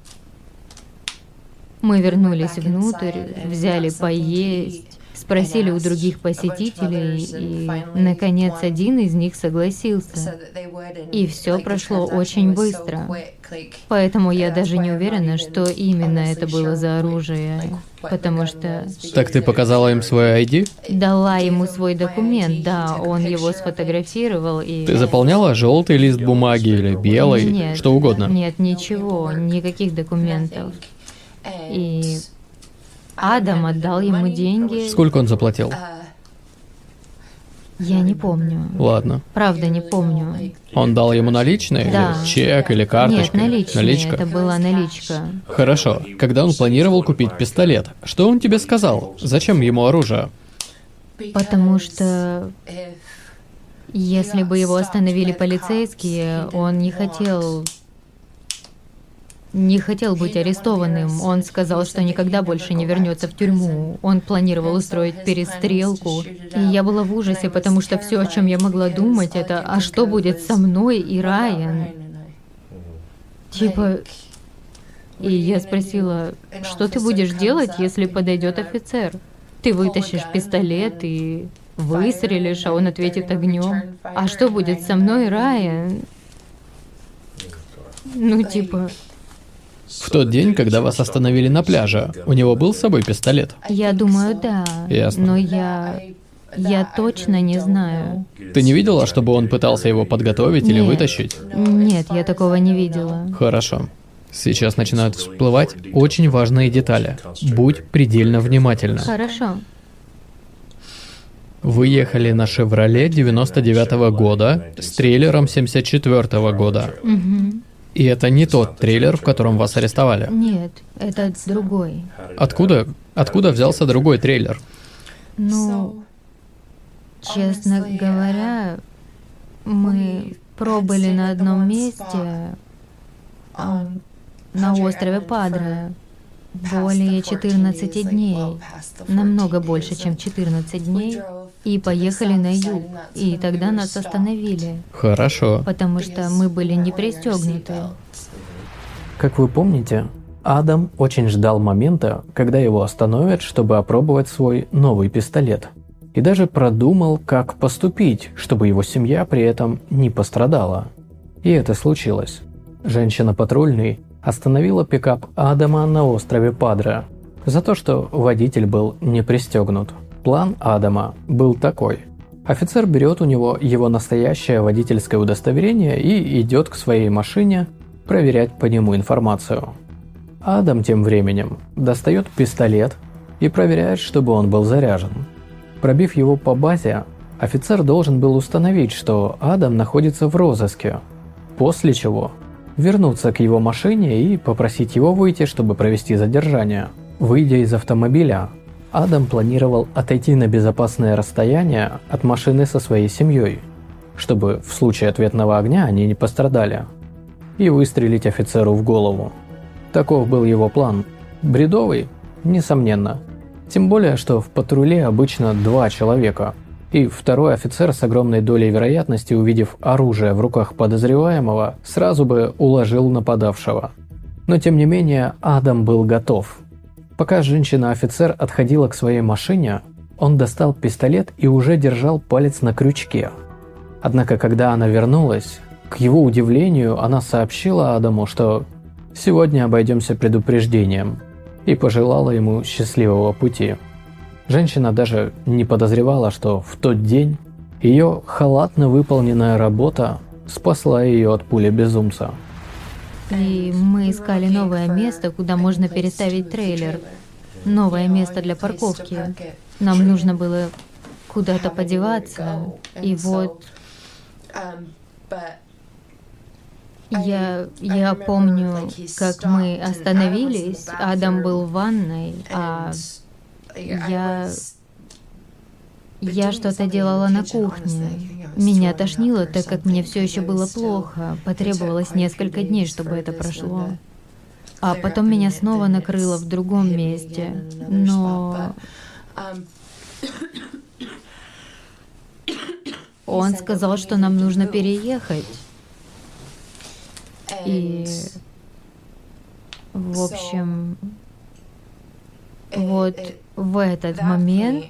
S2: мы вернулись внутрь, взяли поесть, спросили у других посетителей, и, наконец, один из них согласился. И все прошло очень быстро. Поэтому я даже не уверена, что именно это было за оружие, потому что...
S1: Так ты показала им свой ID?
S2: Дала ему свой документ, да, он его сфотографировал и...
S1: Ты заполняла желтый лист бумаги или белый,
S2: Нет,
S1: что угодно?
S2: Нет, ничего, никаких документов. И Адам отдал ему деньги.
S1: Сколько он заплатил?
S2: Я не помню.
S1: Ладно.
S2: Правда, не помню.
S1: Он дал ему наличные?
S2: Да.
S1: Или чек, или карточка?
S2: Нет, наличные.
S1: Наличка?
S2: Это была наличка.
S1: Хорошо. Когда он планировал купить пистолет, что он тебе сказал? Зачем ему оружие?
S2: Потому что если бы его остановили полицейские, он не хотел быть арестованным. Он сказал, что никогда больше не вернется в тюрьму. Он планировал устроить перестрелку. И я была в ужасе, потому что все, о чем я могла думать, это, а что будет со мной и Райан? Типа... И я спросила, что ты будешь делать, если подойдет офицер? Ты вытащишь пистолет и выстрелишь, а он ответит огнем. А что будет со мной, Райан? Ну, типа...
S1: В тот день, когда вас остановили на пляже, у него был с собой пистолет?
S2: Я думаю, да.
S1: Ясно.
S2: Но я точно не знаю.
S1: Ты не видела, чтобы он пытался его подготовить или
S2: Нет.
S1: вытащить?
S2: Нет, я такого не видела.
S1: Хорошо. Сейчас начинают всплывать очень важные детали. Будь предельно внимательна.
S2: Хорошо.
S1: Вы ехали на «Шевроле» 99-го года с трейлером 74-го года.
S2: Мгм.
S1: И это не тот трейлер, в котором вас арестовали.
S2: Нет, это другой.
S1: Откуда взялся другой трейлер?
S2: Ну, честно говоря, мы пробыли на одном месте, на острове Падре, более 14 дней, намного больше, чем 14 дней, и поехали на юг, и тогда нас остановили,
S1: Хорошо.
S2: потому что мы были не пристегнуты.
S5: Как вы помните, Адам очень ждал момента, когда его остановят, чтобы опробовать свой новый пистолет. И даже продумал, как поступить, чтобы его семья при этом не пострадала. И это случилось. Женщина-патрульный остановила пикап Адама на острове Падре за то, что водитель был не пристегнут. План Адама был такой. Офицер берет у него его настоящее водительское удостоверение и идет к своей машине проверять по нему информацию. Адам тем временем достает пистолет и проверяет, чтобы он был заряжен. Пробив его по базе, офицер должен был установить, что Адам находится в розыске, после чего вернуться к его машине и попросить его выйти, чтобы провести задержание. Выйдя из автомобиля, Адам планировал отойти на безопасное расстояние от машины со своей семьей, чтобы в случае ответного огня они не пострадали, и выстрелить офицеру в голову. Таков был его план. Бредовый? Несомненно. Тем более, что в патруле обычно 2 человека, и второй офицер с огромной долей вероятности, увидев оружие в руках подозреваемого, сразу бы уложил нападавшего. Но тем не менее, Адам был готов. Пока женщина-офицер отходила к своей машине, он достал пистолет и уже держал палец на крючке. Однако, когда она вернулась, к его удивлению, она сообщила Адаму, что «сегодня обойдемся предупреждением», и пожелала ему счастливого пути. Женщина даже не подозревала, что в тот день ее халатно выполненная работа спасла ее от пули безумца.
S2: И мы искали новое место, куда можно переставить трейлер. Новое место для парковки. Нам нужно было куда-то подеваться. И вот Я помню, как мы остановились, Адам был в ванной, а я что-то делала на кухне. Меня тошнило, так как мне все еще было плохо. Потребовалось несколько дней, чтобы это прошло. А потом меня снова накрыло в другом месте. Но он сказал, что нам нужно переехать. И, в общем, вот в этот момент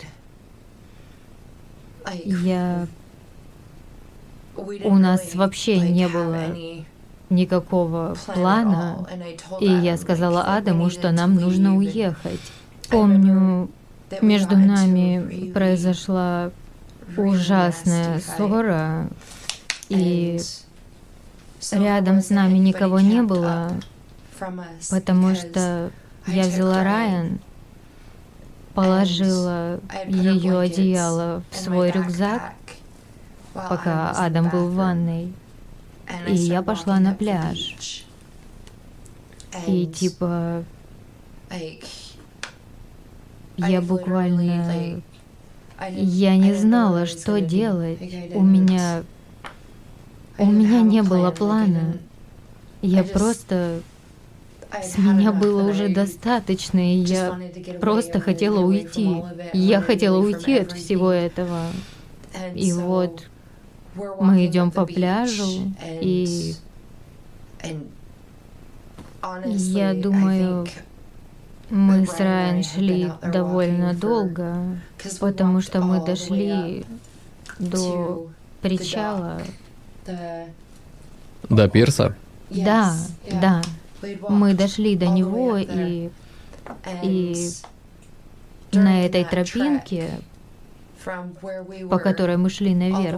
S2: у нас вообще не было никакого плана, и я сказала Адаму, что нам нужно уехать. Помню, между нами произошла ужасная ссора, и рядом с нами никого не было, потому что я взяла Райан, положила ее одеяло в свой рюкзак, пока Адам был в ванной, и я пошла на пляж. И типа я буквально... Я не знала, что делать. У меня не было плана. Я просто... С меня было уже достаточно, и я просто хотела уйти. Я хотела уйти от всего этого. И вот мы идем по пляжу, и я думаю, мы с Райан шли довольно долго, потому что мы дошли до причала.
S1: До пирса?
S2: Да. Мы дошли до него, и на этой тропинке, по которой мы шли наверх,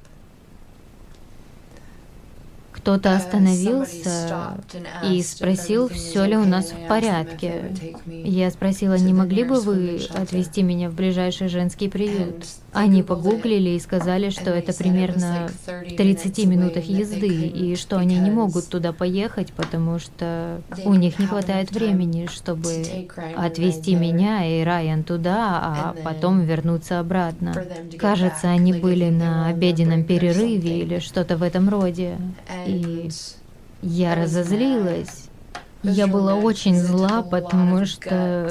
S2: кто-то остановился и спросил, все ли у нас в порядке. Я спросила, не могли бы вы отвезти меня в ближайший женский приют? Они погуглили и сказали, что это примерно в 30 минутах езды, и что они не могут туда поехать, потому что у них не хватает времени, чтобы отвезти меня и Райан туда, а потом вернуться обратно. Кажется, они были на обеденном перерыве или что-то в этом роде. И я разозлилась. Я была очень зла, потому что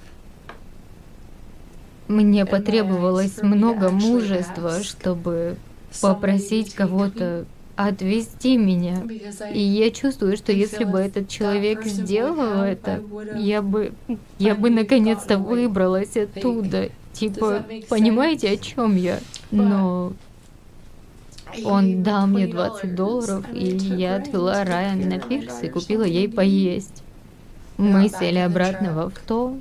S2: мне потребовалось много мужества, чтобы попросить кого-то отвезти меня. И я чувствую, что если бы этот человек сделал это, я бы наконец-то выбралась оттуда. Типа, понимаете, о чем я? Но он дал мне $20, и я отвела Райан на пирс и купила ей поесть. Мы сели обратно в авто.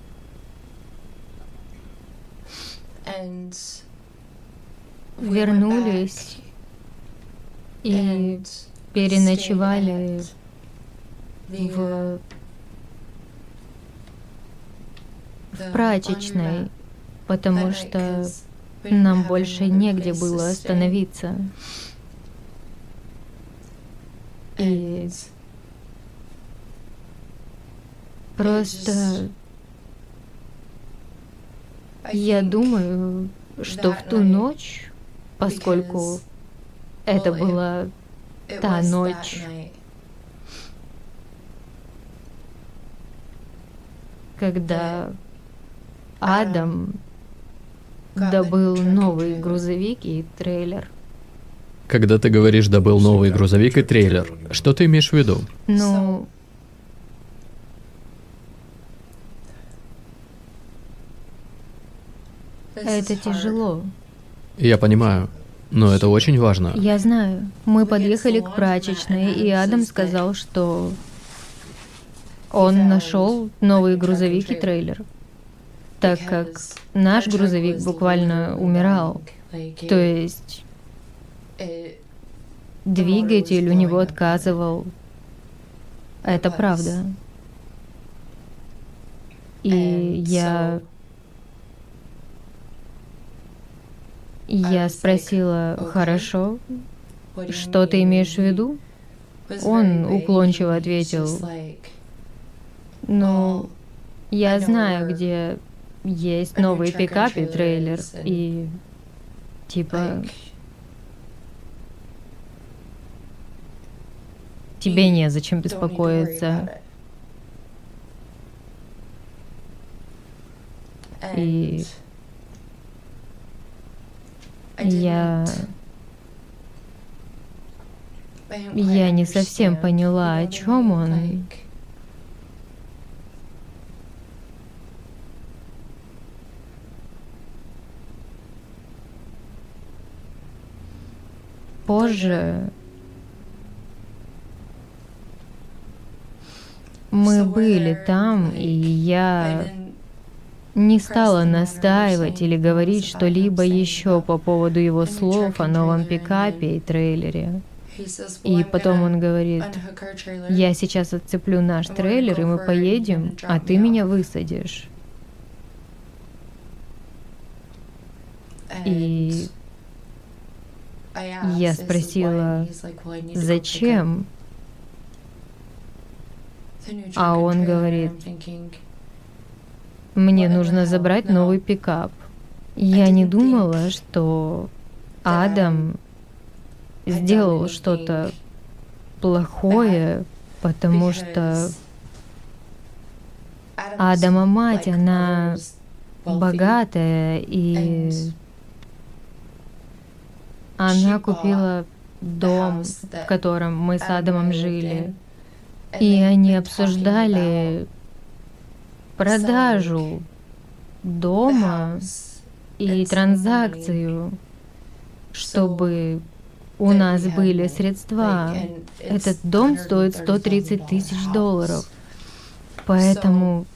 S2: Вернулись и переночевали в прачечной, потому что нам больше негде было остановиться. И просто я думаю, что в ту ночь, поскольку это была та ночь, когда Адам добыл новый грузовик и трейлер.
S1: Когда ты говоришь «добыл новый грузовик и трейлер», что ты имеешь в виду?
S2: Ну, это тяжело.
S1: Я понимаю, но это очень важно.
S2: Я знаю. Мы подъехали к прачечной, и Адам сказал, что он нашел новый грузовик и трейлер, так как наш грузовик буквально умирал. То есть двигатель у него отказывал. Это правда. И я спросила, хорошо, что ты имеешь в виду? Он уклончиво ответил: «Ну, я знаю, где есть новый пикап и трейлер, и типа тебе незачем беспокоиться». И я не совсем поняла, о чем он. Позже мы были там, и я не стала настаивать или говорить что-либо еще по поводу его слов о новом пикапе и трейлере. И потом он говорит: «Я сейчас отцеплю наш трейлер, и мы поедем, а ты меня высадишь». И я спросила: «Зачем?» А он говорит: «Мне нужно забрать новый пикап». Я не думала, что Адам сделал что-то плохое, потому что Адама мать, она богатая, и она купила дом, в котором мы с Адамом жили. И они обсуждали продажу дома и транзакцию, чтобы у нас были средства. Этот дом стоит $130 тысяч. Поэтому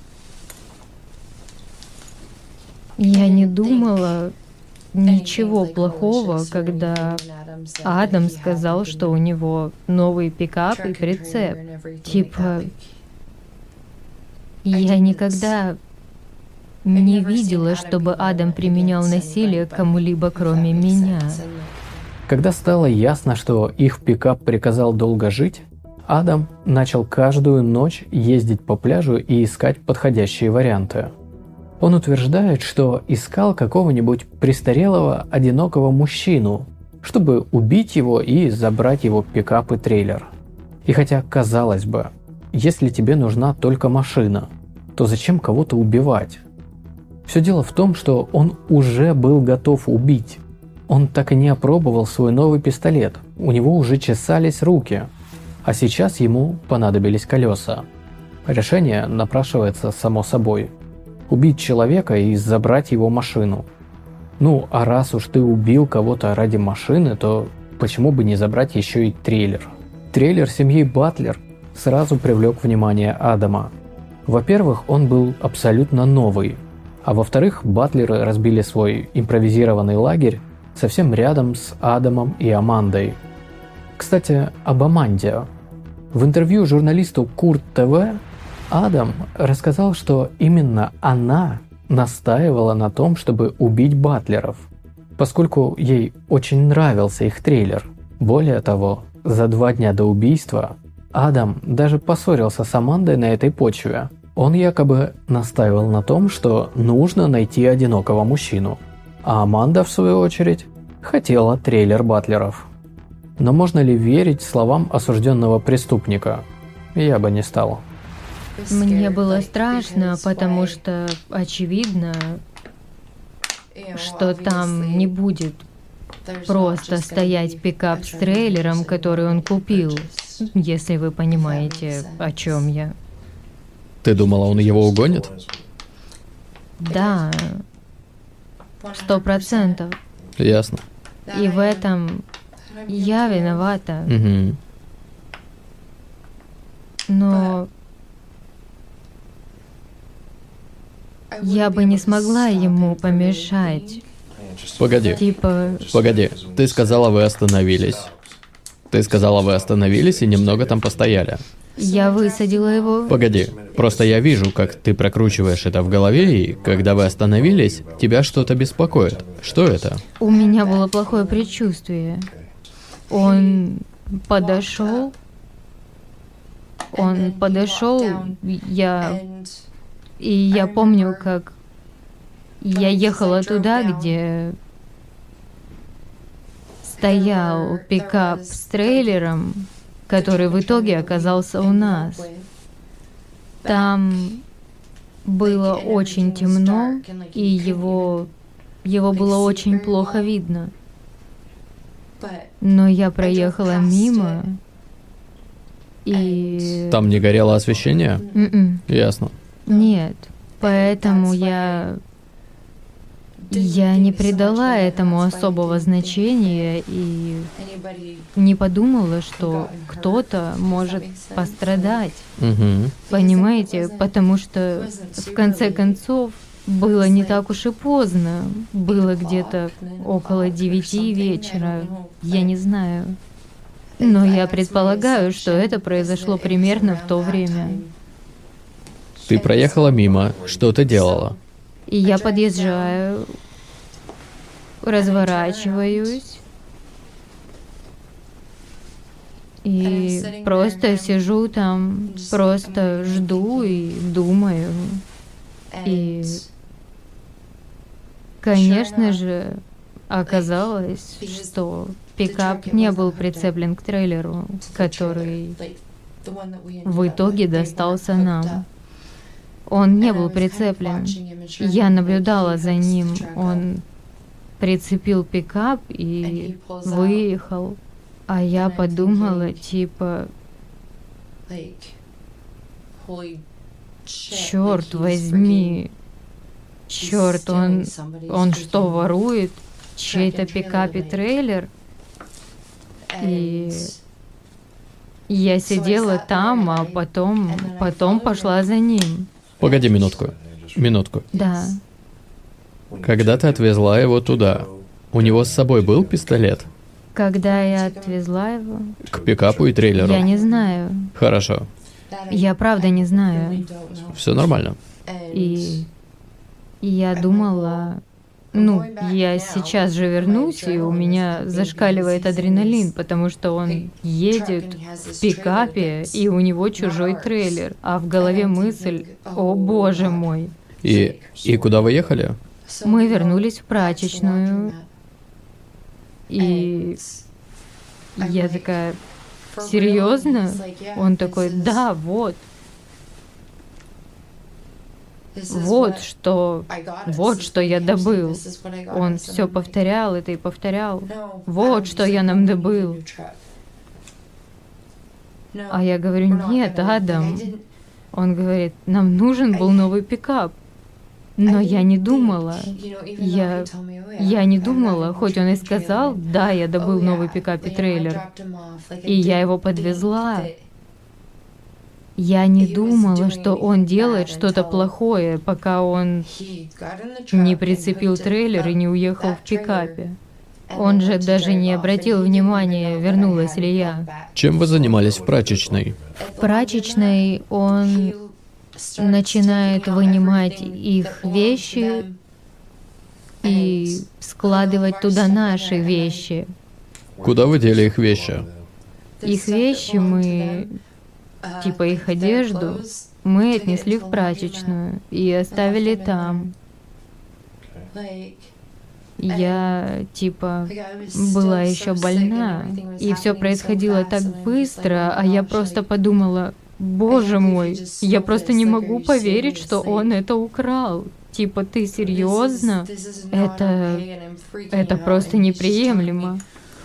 S2: я не думала ничего плохого, когда Адам сказал, что у него новый пикап и прицеп. Типа, я никогда не видела, чтобы Адам применял насилие к кому-либо, кроме меня.
S5: Когда стало ясно, что их пикап приказал долго жить, Адам начал каждую ночь ездить по пляжу и искать подходящие варианты. Он утверждает, что искал какого-нибудь престарелого, одинокого мужчину, чтобы убить его и забрать его пикап и трейлер. И хотя, казалось бы, если тебе нужна только машина, то зачем кого-то убивать? Все дело в том, что он уже был готов убить. Он так и не опробовал свой новый пистолет, у него уже чесались руки, а сейчас ему понадобились колеса. Решение напрашивается само собой. Убить человека и забрать его машину. Ну, а раз уж ты убил кого-то ради машины, то почему бы не забрать еще и трейлер? Трейлер семьи Батлер сразу привлек внимание Адама. Во-первых, он был абсолютно новый, а во-вторых, Батлеры разбили свой импровизированный лагерь совсем рядом с Адамом и Амандой. Кстати, об Аманде. В интервью журналисту Курт ТВ Адам рассказал, что именно она настаивала на том, чтобы убить Батлеров, поскольку ей очень нравился их трейлер. Более того, за 2 дня до убийства Адам даже поссорился с Амандой на этой почве. Он якобы настаивал на том, что нужно найти одинокого мужчину, а Аманда, в свою очередь, хотела трейлер Батлеров. Но можно ли верить словам осужденного преступника? Я бы не стал.
S2: Мне было страшно, потому что очевидно, что там не будет просто стоять пикап с трейлером, который он купил, если вы понимаете, о чем я.
S1: Ты думала, он его угонит?
S2: Да, 100%.
S1: Ясно.
S2: И в этом я виновата.
S1: Угу.
S2: Но я бы не смогла ему помешать.
S1: Погоди.
S2: Типа,
S1: Погоди. Ты сказала, вы остановились. Ты сказала, вы остановились и немного там постояли.
S2: я высадила его.
S1: Погоди. Просто я вижу, как ты прокручиваешь это в голове, и когда вы остановились, тебя что-то беспокоит. Что это?
S2: У меня было плохое предчувствие. Он подошел Он подошел, я помню, как я ехала туда, где стоял пикап с трейлером, который в итоге оказался у нас. Там было очень темно, и его было очень плохо видно. Но я проехала мимо, и...
S1: Там не горело освещение? Ясно.
S2: Нет, поэтому я не придала этому особого значения и не подумала, что кто-то может пострадать. Понимаете? Потому что в конце концов было не так уж и поздно. Было где-то около 9 вечера. Я не знаю. Но я предполагаю, что это произошло примерно в то время.
S1: Ты проехала мимо. Что ты делала?
S2: И я подъезжаю, разворачиваюсь и просто сижу там, просто жду и думаю. И, конечно же, оказалось, что пикап не был прицеплен к трейлеру, который в итоге достался нам. Он не был прицеплен. Я наблюдала за ним. Он прицепил пикап и выехал. А я подумала, типа, черт возьми, черт, он что, ворует чей-то пикап и трейлер? И я сидела там, а потом пошла за ним.
S1: Погоди минутку.
S2: Да.
S1: Когда ты отвезла его туда, у него с собой был пистолет?
S2: Когда я отвезла его?
S1: К пикапу и трейлеру?
S2: Я не знаю.
S1: Хорошо.
S2: Я правда не знаю.
S1: Все нормально.
S2: И я думала, я сейчас же вернусь, и у меня зашкаливает адреналин, потому что он едет в пикапе, и у него чужой трейлер, а в голове мысль: «О боже мой».
S1: И куда вы ехали?
S2: Мы вернулись в прачечную, и я такая: «Серьезно?» Он такой: «Да, вот. Вот что я добыл». Он все повторял это и повторял. «Вот что я нам добыл». А я говорю: «Нет, Адам». Он говорит: «Нам нужен был новый пикап». Но я не думала. Я не думала, хоть он и сказал: «Да, я добыл новый пикап и трейлер». И я его подвезла. Я не думала, что он делает что-то плохое, пока он не прицепил трейлер и не уехал в пикапе. Он же даже не обратил внимания, вернулась ли я.
S1: Чем вы занимались в прачечной?
S2: В прачечной он начинает вынимать их вещи и складывать туда наши вещи.
S1: Куда вы дели их вещи?
S2: Их вещи мы, типа их одежду, мы отнесли в прачечную и оставили там. Я, типа, была еще больна, и все происходило так быстро, а я просто подумала: «Боже мой, я просто не могу поверить, что он это украл. Типа, ты серьезно? Это просто неприемлемо».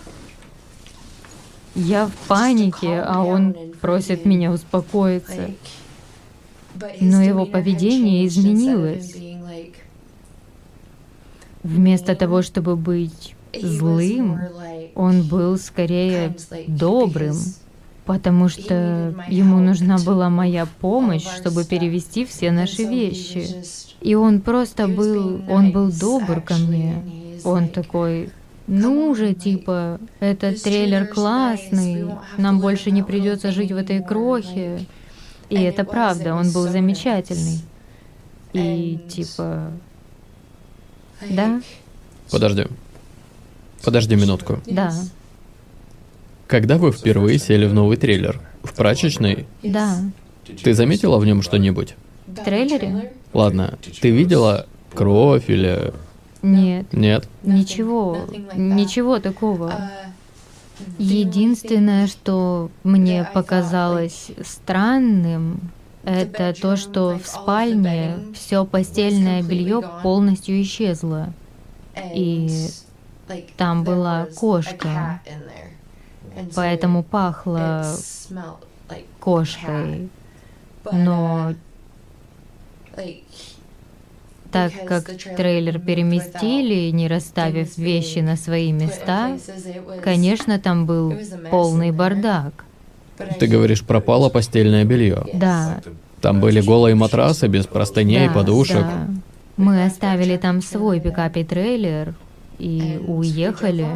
S2: Я в панике, а он просит меня успокоиться. Но его поведение изменилось. Вместо того, чтобы быть злым, он был скорее добрым, потому что ему нужна была моя помощь, чтобы перевезти все наши вещи. И он просто был добр ко мне. Он такой: «Ну же, типа, этот трейлер классный, нам больше не придется жить в этой крохе». И это правда, он был замечательный. И типа... Да?
S1: Подожди минутку.
S2: Да.
S1: Когда вы впервые сели в новый трейлер, В прачечной?
S2: Да.
S1: Ты заметила в нем что-нибудь?
S2: В трейлере?
S1: Ладно, ты видела кровь или...
S2: Нет.
S1: Нет?
S2: Ничего такого. Единственное, что мне показалось странным, это то, что в спальне все постельное белье полностью исчезло. И там была кошка, поэтому пахло кошкой. Но так как трейлер переместили, не расставив вещи на свои места, конечно, там был полный бардак.
S1: Ты говоришь, пропало постельное белье.
S2: Да.
S1: Там были голые матрасы без простыней,
S2: Да,
S1: подушек.
S2: да. Мы оставили там свой пикап и трейлер и уехали.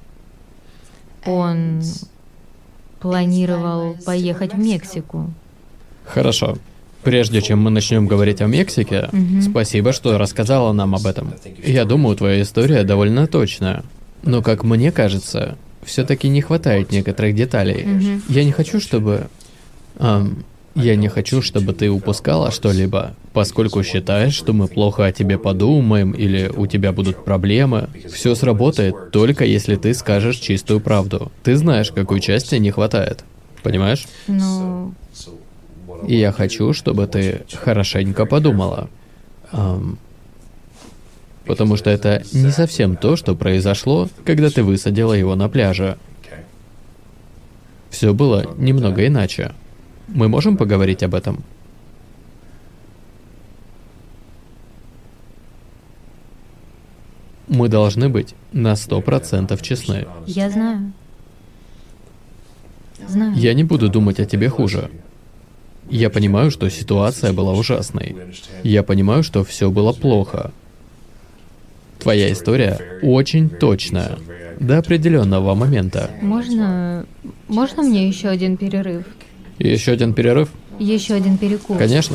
S2: Он планировал поехать в Мексику.
S1: Хорошо. Прежде чем мы начнем говорить о Мексике, спасибо, что рассказала нам об этом. Я думаю, твоя история довольно точная. Но, как мне кажется, все-таки не хватает некоторых деталей. Я не хочу, чтобы... Я не хочу, чтобы ты упускала что-либо, поскольку считаешь, что мы плохо о тебе подумаем или у тебя будут проблемы. Все сработает только если ты скажешь чистую правду. Ты знаешь, какой части не хватает. Понимаешь?
S2: Ну,
S1: И я хочу, чтобы ты хорошенько подумала. Потому что это не совсем то, что произошло, когда ты высадила его на пляже. Все было немного иначе. Мы можем поговорить об этом? Мы должны быть на 100% честны.
S2: я знаю. Знаю.
S1: Я не буду думать о тебе хуже. Я понимаю, что ситуация была ужасной. Я понимаю, что все было плохо. Твоя история очень точная. До определенного момента.
S2: Можно мне еще один перерыв?
S1: Еще один перерыв?
S2: Еще один перекус?
S1: Конечно.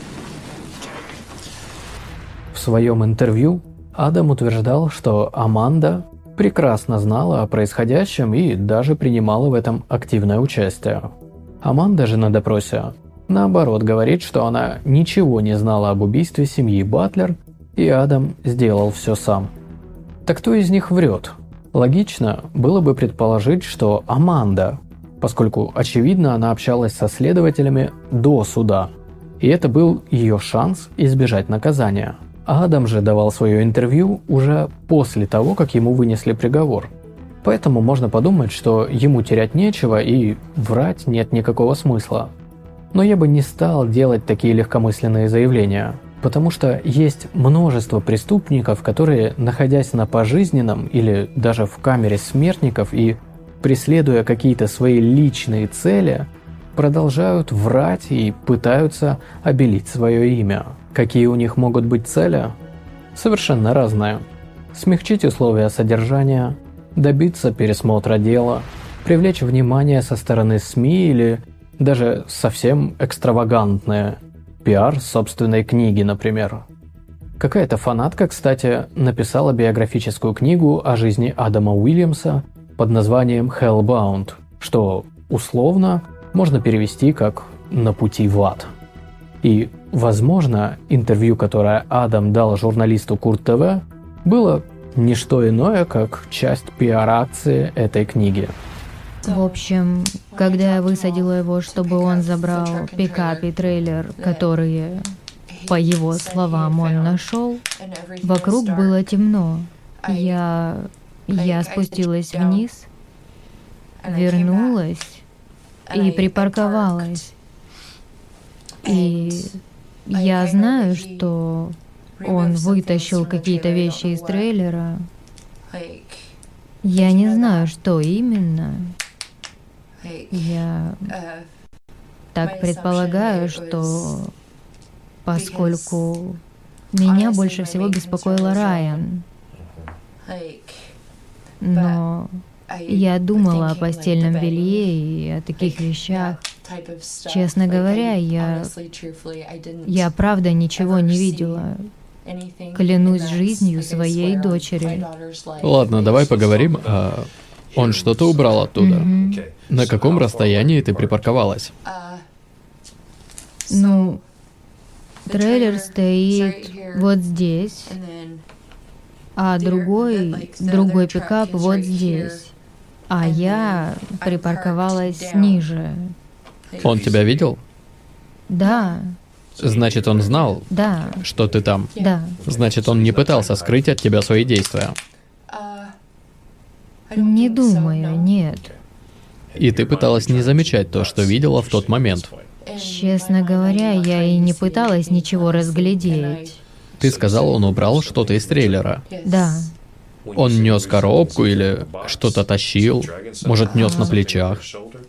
S5: В своем интервью Адам утверждал, что Аманда прекрасно знала о происходящем и даже принимала в этом активное участие. Аманда же на допросе, наоборот, говорит, что она ничего не знала об убийстве семьи Батлер, и Адам сделал все сам. Так кто из них врет? Логично было бы предположить, что Аманда, поскольку, очевидно, она общалась со следователями до суда, и это был ее шанс избежать наказания. Адам же давал свое интервью уже после того, как ему вынесли приговор. Поэтому можно подумать, что ему терять нечего и врать нет никакого смысла. Но я бы не стал делать такие легкомысленные заявления, потому что есть множество преступников, которые, находясь на пожизненном или даже в камере смертников и преследуя какие-то свои личные цели, продолжают врать и пытаются обелить свое имя. Какие у них могут быть цели? Совершенно разные. Смягчить условия содержания, добиться пересмотра дела, привлечь внимание со стороны СМИ или даже совсем экстравагантные. Пиар собственной книги, например. Какая-то фанатка, кстати, написала биографическую книгу о жизни Адама Уильямса под названием Hellbound, что условно можно перевести как «на пути в ад». И, возможно, интервью, которое Адам дал журналисту Курт ТВ, было не что иное, как часть пиар-акции этой книги.
S2: В общем, когда я высадила его, чтобы он забрал пикап и трейлер, которые, по его словам, он нашел, вокруг было темно. Я спустилась вниз, вернулась и припарковалась. И я знаю, что он вытащил какие-то вещи из трейлера. Я не знаю, что именно. Я так предполагаю, что поскольку меня больше всего беспокоила Райан, но я думала о постельном белье и о таких вещах. Честно говоря, я правда ничего не видела. Клянусь жизнью своей дочери.
S1: Ладно, давай поговорим Он что-то убрал оттуда. На каком расстоянии ты припарковалась?
S2: Ну, трейлер стоит вот здесь, а другой пикап вот здесь. А я припарковалась ниже.
S1: Он тебя видел?
S2: Да,
S1: Значит, он знал,
S2: да,
S1: что ты там.
S2: да.
S1: Значит, он не пытался скрыть от тебя свои действия.
S2: Не думаю, нет.
S1: И ты пыталась не замечать то, что видела в тот момент.
S2: Честно говоря, я и не пыталась ничего разглядеть.
S1: Ты сказал, он убрал что-то из трейлера.
S2: Да.
S1: Он нес коробку или что-то тащил, может, нес на плечах.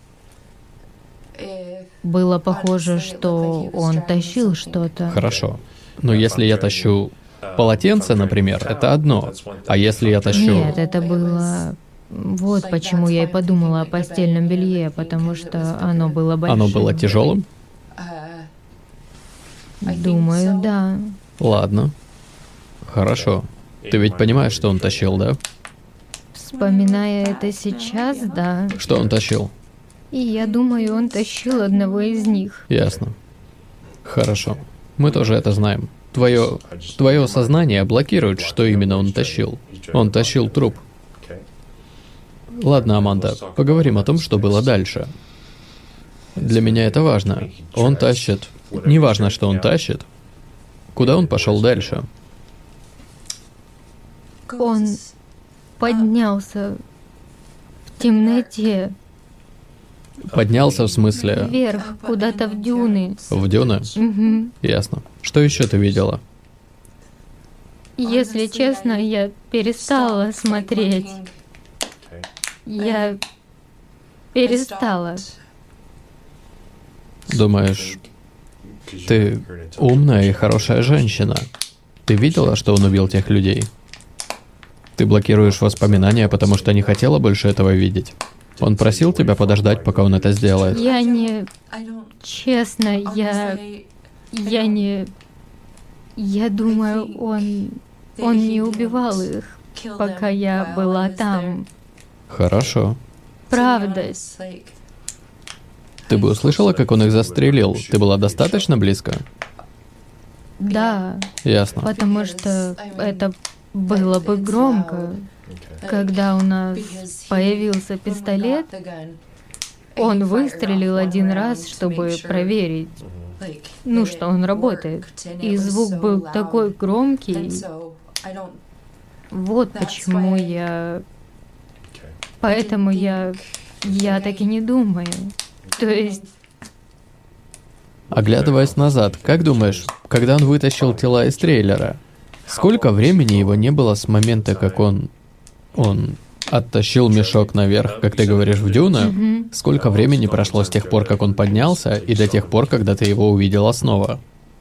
S2: Было похоже, что он тащил что-то.
S1: Хорошо. Но если я тащу полотенце, например, это одно. А если я тащу...
S2: Нет, это было... Вот почему я и подумала о постельном белье, потому что оно было большим.
S1: Оно было тяжелым?
S2: Думаю, да.
S1: Ладно. Хорошо. Ты ведь понимаешь, что он тащил, да?
S2: Вспоминая это сейчас, да.
S1: Что он тащил?
S2: И я думаю, он тащил одного из них.
S1: Ясно. Хорошо. Мы тоже это знаем. Твое сознание блокирует, что именно он тащил. Он тащил труп. Ладно, Аманда, поговорим о том, что было дальше. Для меня это важно. Он тащит... Неважно, что он тащит. Куда он пошел дальше?
S2: Он поднялся в темноте
S1: Поднялся в смысле...
S2: вверх, куда-то в дюны.
S1: В дюны?
S2: Мгм.
S1: Ясно. Что еще ты видела?
S2: Если честно, я перестала смотреть. Я перестала.
S1: Думаешь, ты умная и хорошая женщина. Ты видела, что он убил тех людей? Ты блокируешь воспоминания, потому что не хотела больше этого видеть. Он просил тебя подождать, пока он это сделает.
S2: Я не... Честно, я не... Я думаю, он не убивал их, пока я была там.
S1: Хорошо.
S2: Правда.
S1: Ты бы услышала, как он их застрелил? Ты была достаточно близко?
S2: Да,
S1: Ясно.
S2: потому что это было бы громко. Когда у нас появился пистолет, он выстрелил один раз, чтобы проверить, ну, что он работает. И звук был такой громкий. Вот почему я... Поэтому я так и не думаю. То есть...
S1: Оглядываясь назад, как думаешь, когда он вытащил тела из трейлера, сколько времени его не было с момента, как он оттащил мешок наверх, как ты говоришь, в дюны? Сколько времени прошло с тех пор, как он поднялся, и до тех пор, когда ты его увидела снова?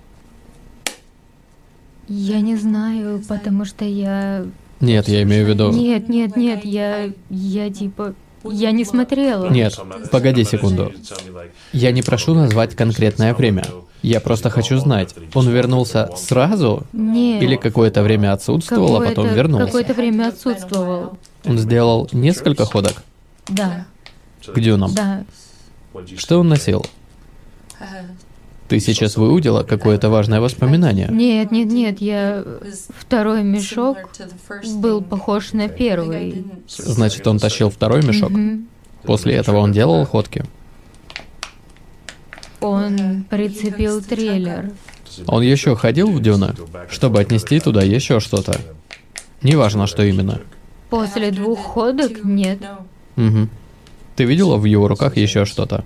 S2: Я не знаю, потому что я...
S1: Нет, я имею в виду...
S2: Нет, я типа... Я не смотрела.
S1: Нет, погоди секунду. Я не прошу назвать конкретное время. Я просто хочу знать, он вернулся сразу?
S2: Нет.
S1: Или какое-то время отсутствовал, а потом вернулся?
S2: Какое-то время отсутствовал.
S1: Он сделал несколько ходок
S2: Да,
S1: к дюнам.
S2: да.
S1: Что он носил? Ты сейчас выудила какое-то важное воспоминание.
S2: Нет, я... Второй мешок был похож на первый.
S1: Значит, он тащил второй мешок?
S2: Мгм.
S1: После этого он делал ходки?
S2: Он прицепил трейлер.
S1: Он еще ходил в дюны, чтобы отнести туда еще что-то? Неважно, что именно.
S2: После 2 ходок нет.
S1: Угу. Ты видела в его руках еще что-то?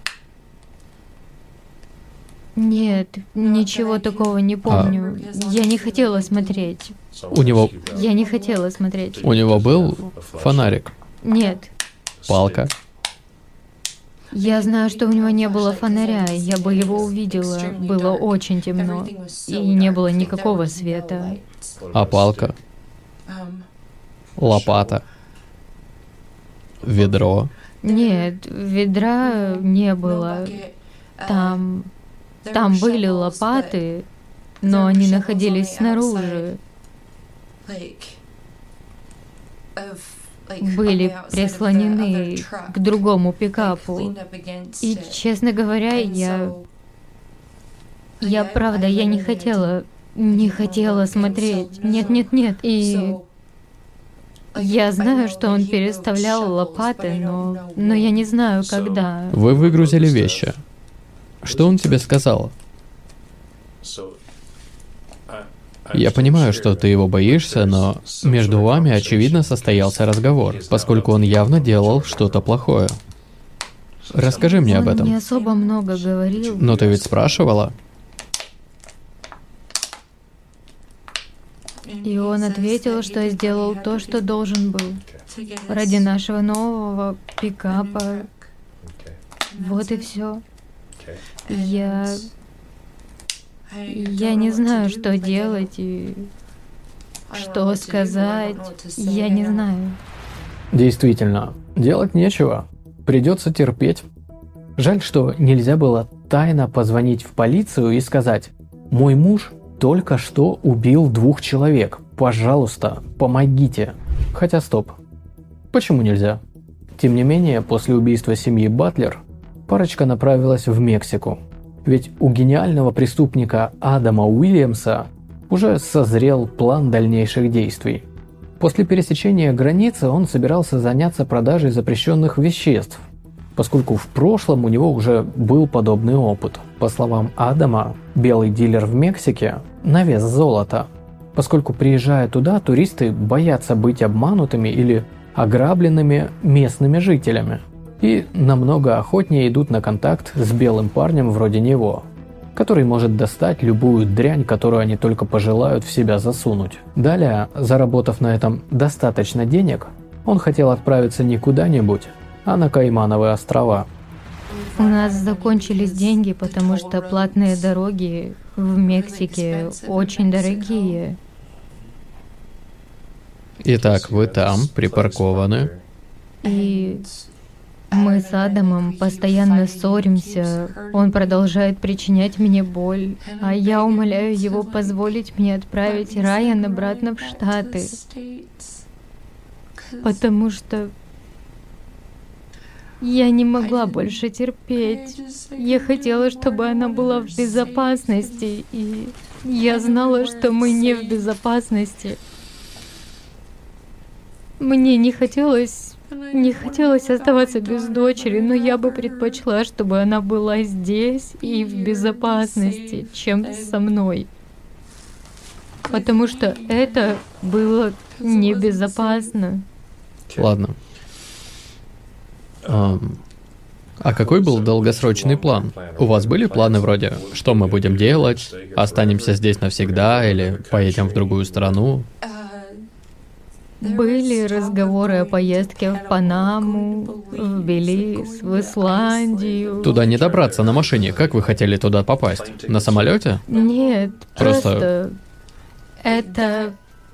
S2: Нет, ничего такого не помню. Я не хотела смотреть.
S1: У него
S2: Я не хотела смотреть.
S1: был фонарик,
S2: Нет.
S1: палка.
S2: Я знаю, что у него не было фонаря, я бы его увидела. Было очень темно, и не было никакого света.
S1: А палка? Лопата? Ведро?
S2: Нет, ведра не было. Там были лопаты, но они находились снаружи. были прислонены к другому пикапу. И, честно говоря, я правда, я не хотела смотреть. Нет. И я знаю, что он переставлял лопаты, но я не знаю, когда.
S1: Вы выгрузили вещи. Что он тебе сказал? Я понимаю, что ты его боишься, но между вами, очевидно, состоялся разговор, поскольку он явно делал что-то плохое. Расскажи мне об
S2: Он
S1: этом.
S2: не особо много говорил.
S1: Но ты ведь спрашивала?
S2: И он ответил, что сделал то, что должен был. Ради нашего нового пикапа. Вот и все. Я не знаю, что делать и что сказать. Я не знаю.
S5: Действительно, делать нечего. Придется терпеть. Жаль, что нельзя было тайно позвонить в полицию и сказать: «Мой муж только что убил 2 человек. Пожалуйста, помогите». Хотя стоп. Почему нельзя? Тем не менее, после убийства семьи Батлер, парочка направилась в Мексику. Ведь у гениального преступника Адама Уильямса уже созрел план дальнейших действий. После пересечения границы он собирался заняться продажей запрещенных веществ, поскольку в прошлом у него уже был подобный опыт. По словам Адама, белый дилер в Мексике на вес золота, поскольку, приезжая туда, туристы боятся быть обманутыми или ограбленными местными жителями и намного охотнее идут на контакт с белым парнем вроде него, который может достать любую дрянь, которую они только пожелают в себя засунуть. Далее, заработав на этом достаточно денег, он хотел отправиться не куда-нибудь, а на Каймановые острова.
S2: У нас закончились деньги, потому что платные дороги в Мексике очень дорогие.
S1: Итак, вы там, припаркованы.
S2: И мы с Адамом постоянно ссоримся. Он продолжает причинять мне боль. А я умоляю его позволить мне отправить Райан обратно в Штаты. Потому что я не могла больше терпеть. Я хотела, чтобы она была в безопасности. И я знала, что мы не в безопасности. Мне не хотелось оставаться без дочери, но я бы предпочла, чтобы она была здесь и в безопасности, чем со мной. Потому что это было небезопасно.
S1: Ладно. А какой был долгосрочный план? У вас были планы вроде, что мы будем делать, останемся здесь навсегда или поедем в другую страну?
S2: Были разговоры о поездке в Панаму, в Белиз, в Исландию.
S1: Туда не добраться на машине. Как вы хотели туда попасть? На самолете?
S2: Нет,
S1: Просто-
S2: просто это...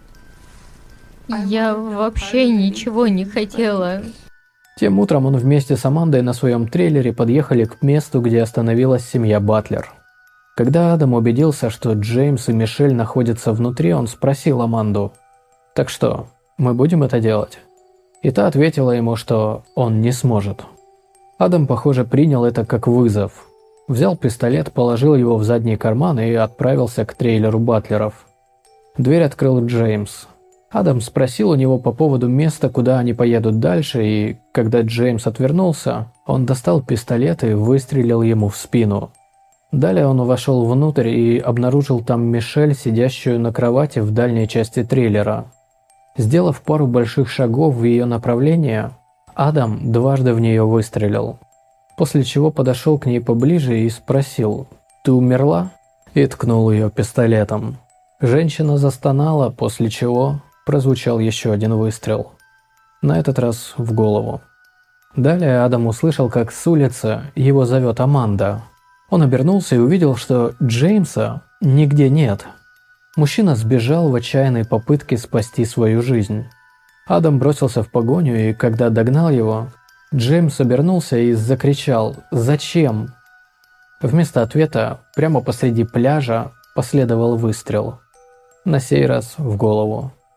S2: Я вообще ничего не хотела.
S5: Тем утром он вместе с Амандой на своем трейлере подъехали к месту, где остановилась семья Батлер. Когда Адам убедился, что Джеймс и Мишель находятся внутри, он спросил Аманду: «Так что, мы будем это делать?» И та ответила ему, что он не сможет. Адам, похоже, принял это как вызов. Взял пистолет, положил его в задний карман и отправился к трейлеру Батлеров. Дверь открыл Джеймс. Адам спросил у него по поводу места, куда они поедут дальше, и когда Джеймс отвернулся, он достал пистолет и выстрелил ему в спину. Далее он вошел внутрь и обнаружил там Мишель, сидящую на кровати в дальней части трейлера. Сделав пару больших шагов в ее направление, Адам дважды в нее выстрелил, после чего подошел к ней поближе и спросил: «Ты умерла?» и ткнул ее пистолетом. Женщина застонала, после чего прозвучал еще один выстрел, на этот раз в голову. Далее Адам услышал, как с улицы его зовет Аманда. Он обернулся и увидел, что Джеймса нигде нет. Мужчина сбежал в отчаянной попытке спасти свою жизнь. Адам бросился в погоню, и когда догнал его, Джеймс обернулся и закричал: «Зачем?». Вместо ответа прямо посреди пляжа последовал выстрел. На сей раз в голову.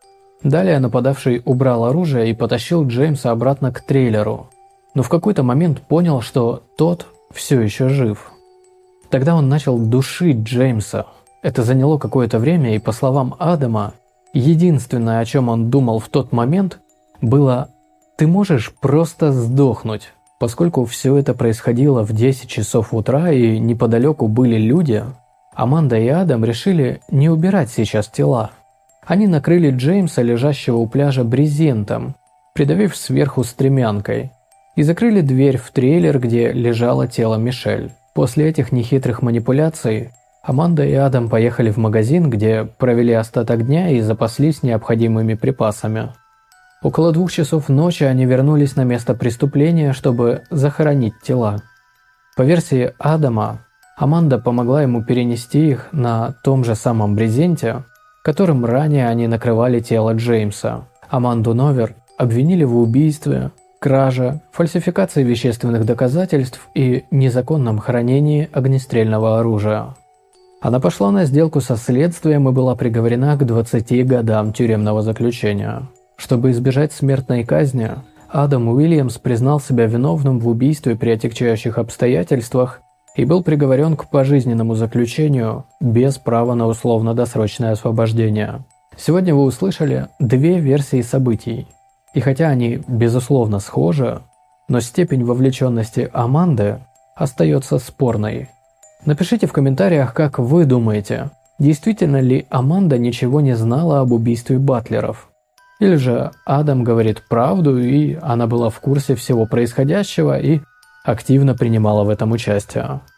S5: Далее нападавший убрал оружие и потащил Джеймса обратно к трейлеру, но в какой-то момент понял, что тот все еще жив. Тогда он начал душить Джеймса. Это заняло какое-то время, и по словам Адама, единственное, о чем он думал в тот момент, было «ты можешь просто сдохнуть». Поскольку все это происходило в 10 часов утра и неподалеку были люди, Аманда и Адам решили не убирать сейчас тела. Они накрыли Джеймса, лежащего у пляжа, брезентом, придавив сверху стремянкой, и закрыли дверь в трейлер, где лежало тело Мишель. После этих нехитрых манипуляций Аманда и Адам поехали в магазин, где провели остаток дня и запаслись необходимыми припасами. Около 2 часов ночи они вернулись на место преступления, чтобы захоронить тела. По версии Адама, Аманда помогла ему перенести их на том же самом брезенте, которым ранее они накрывали тело Джеймса. Аманду Новер обвинили в убийстве, краже, фальсификации вещественных доказательств и незаконном хранении огнестрельного оружия. Она пошла на сделку со следствием и была приговорена к 20 годам тюремного заключения. Чтобы избежать смертной казни, Адам Уильямс признал себя виновным в убийстве при отягчающих обстоятельствах и был приговорен к пожизненному заключению без права на условно-досрочное освобождение. Сегодня вы услышали 2 версии событий. И хотя они, безусловно, схожи, но степень вовлеченности Аманды остается спорной. Напишите в комментариях, как вы думаете, действительно ли Аманда ничего не знала об убийстве Батлеров? Или же Адам говорит правду, и она была в курсе всего происходящего и активно принимала в этом участие?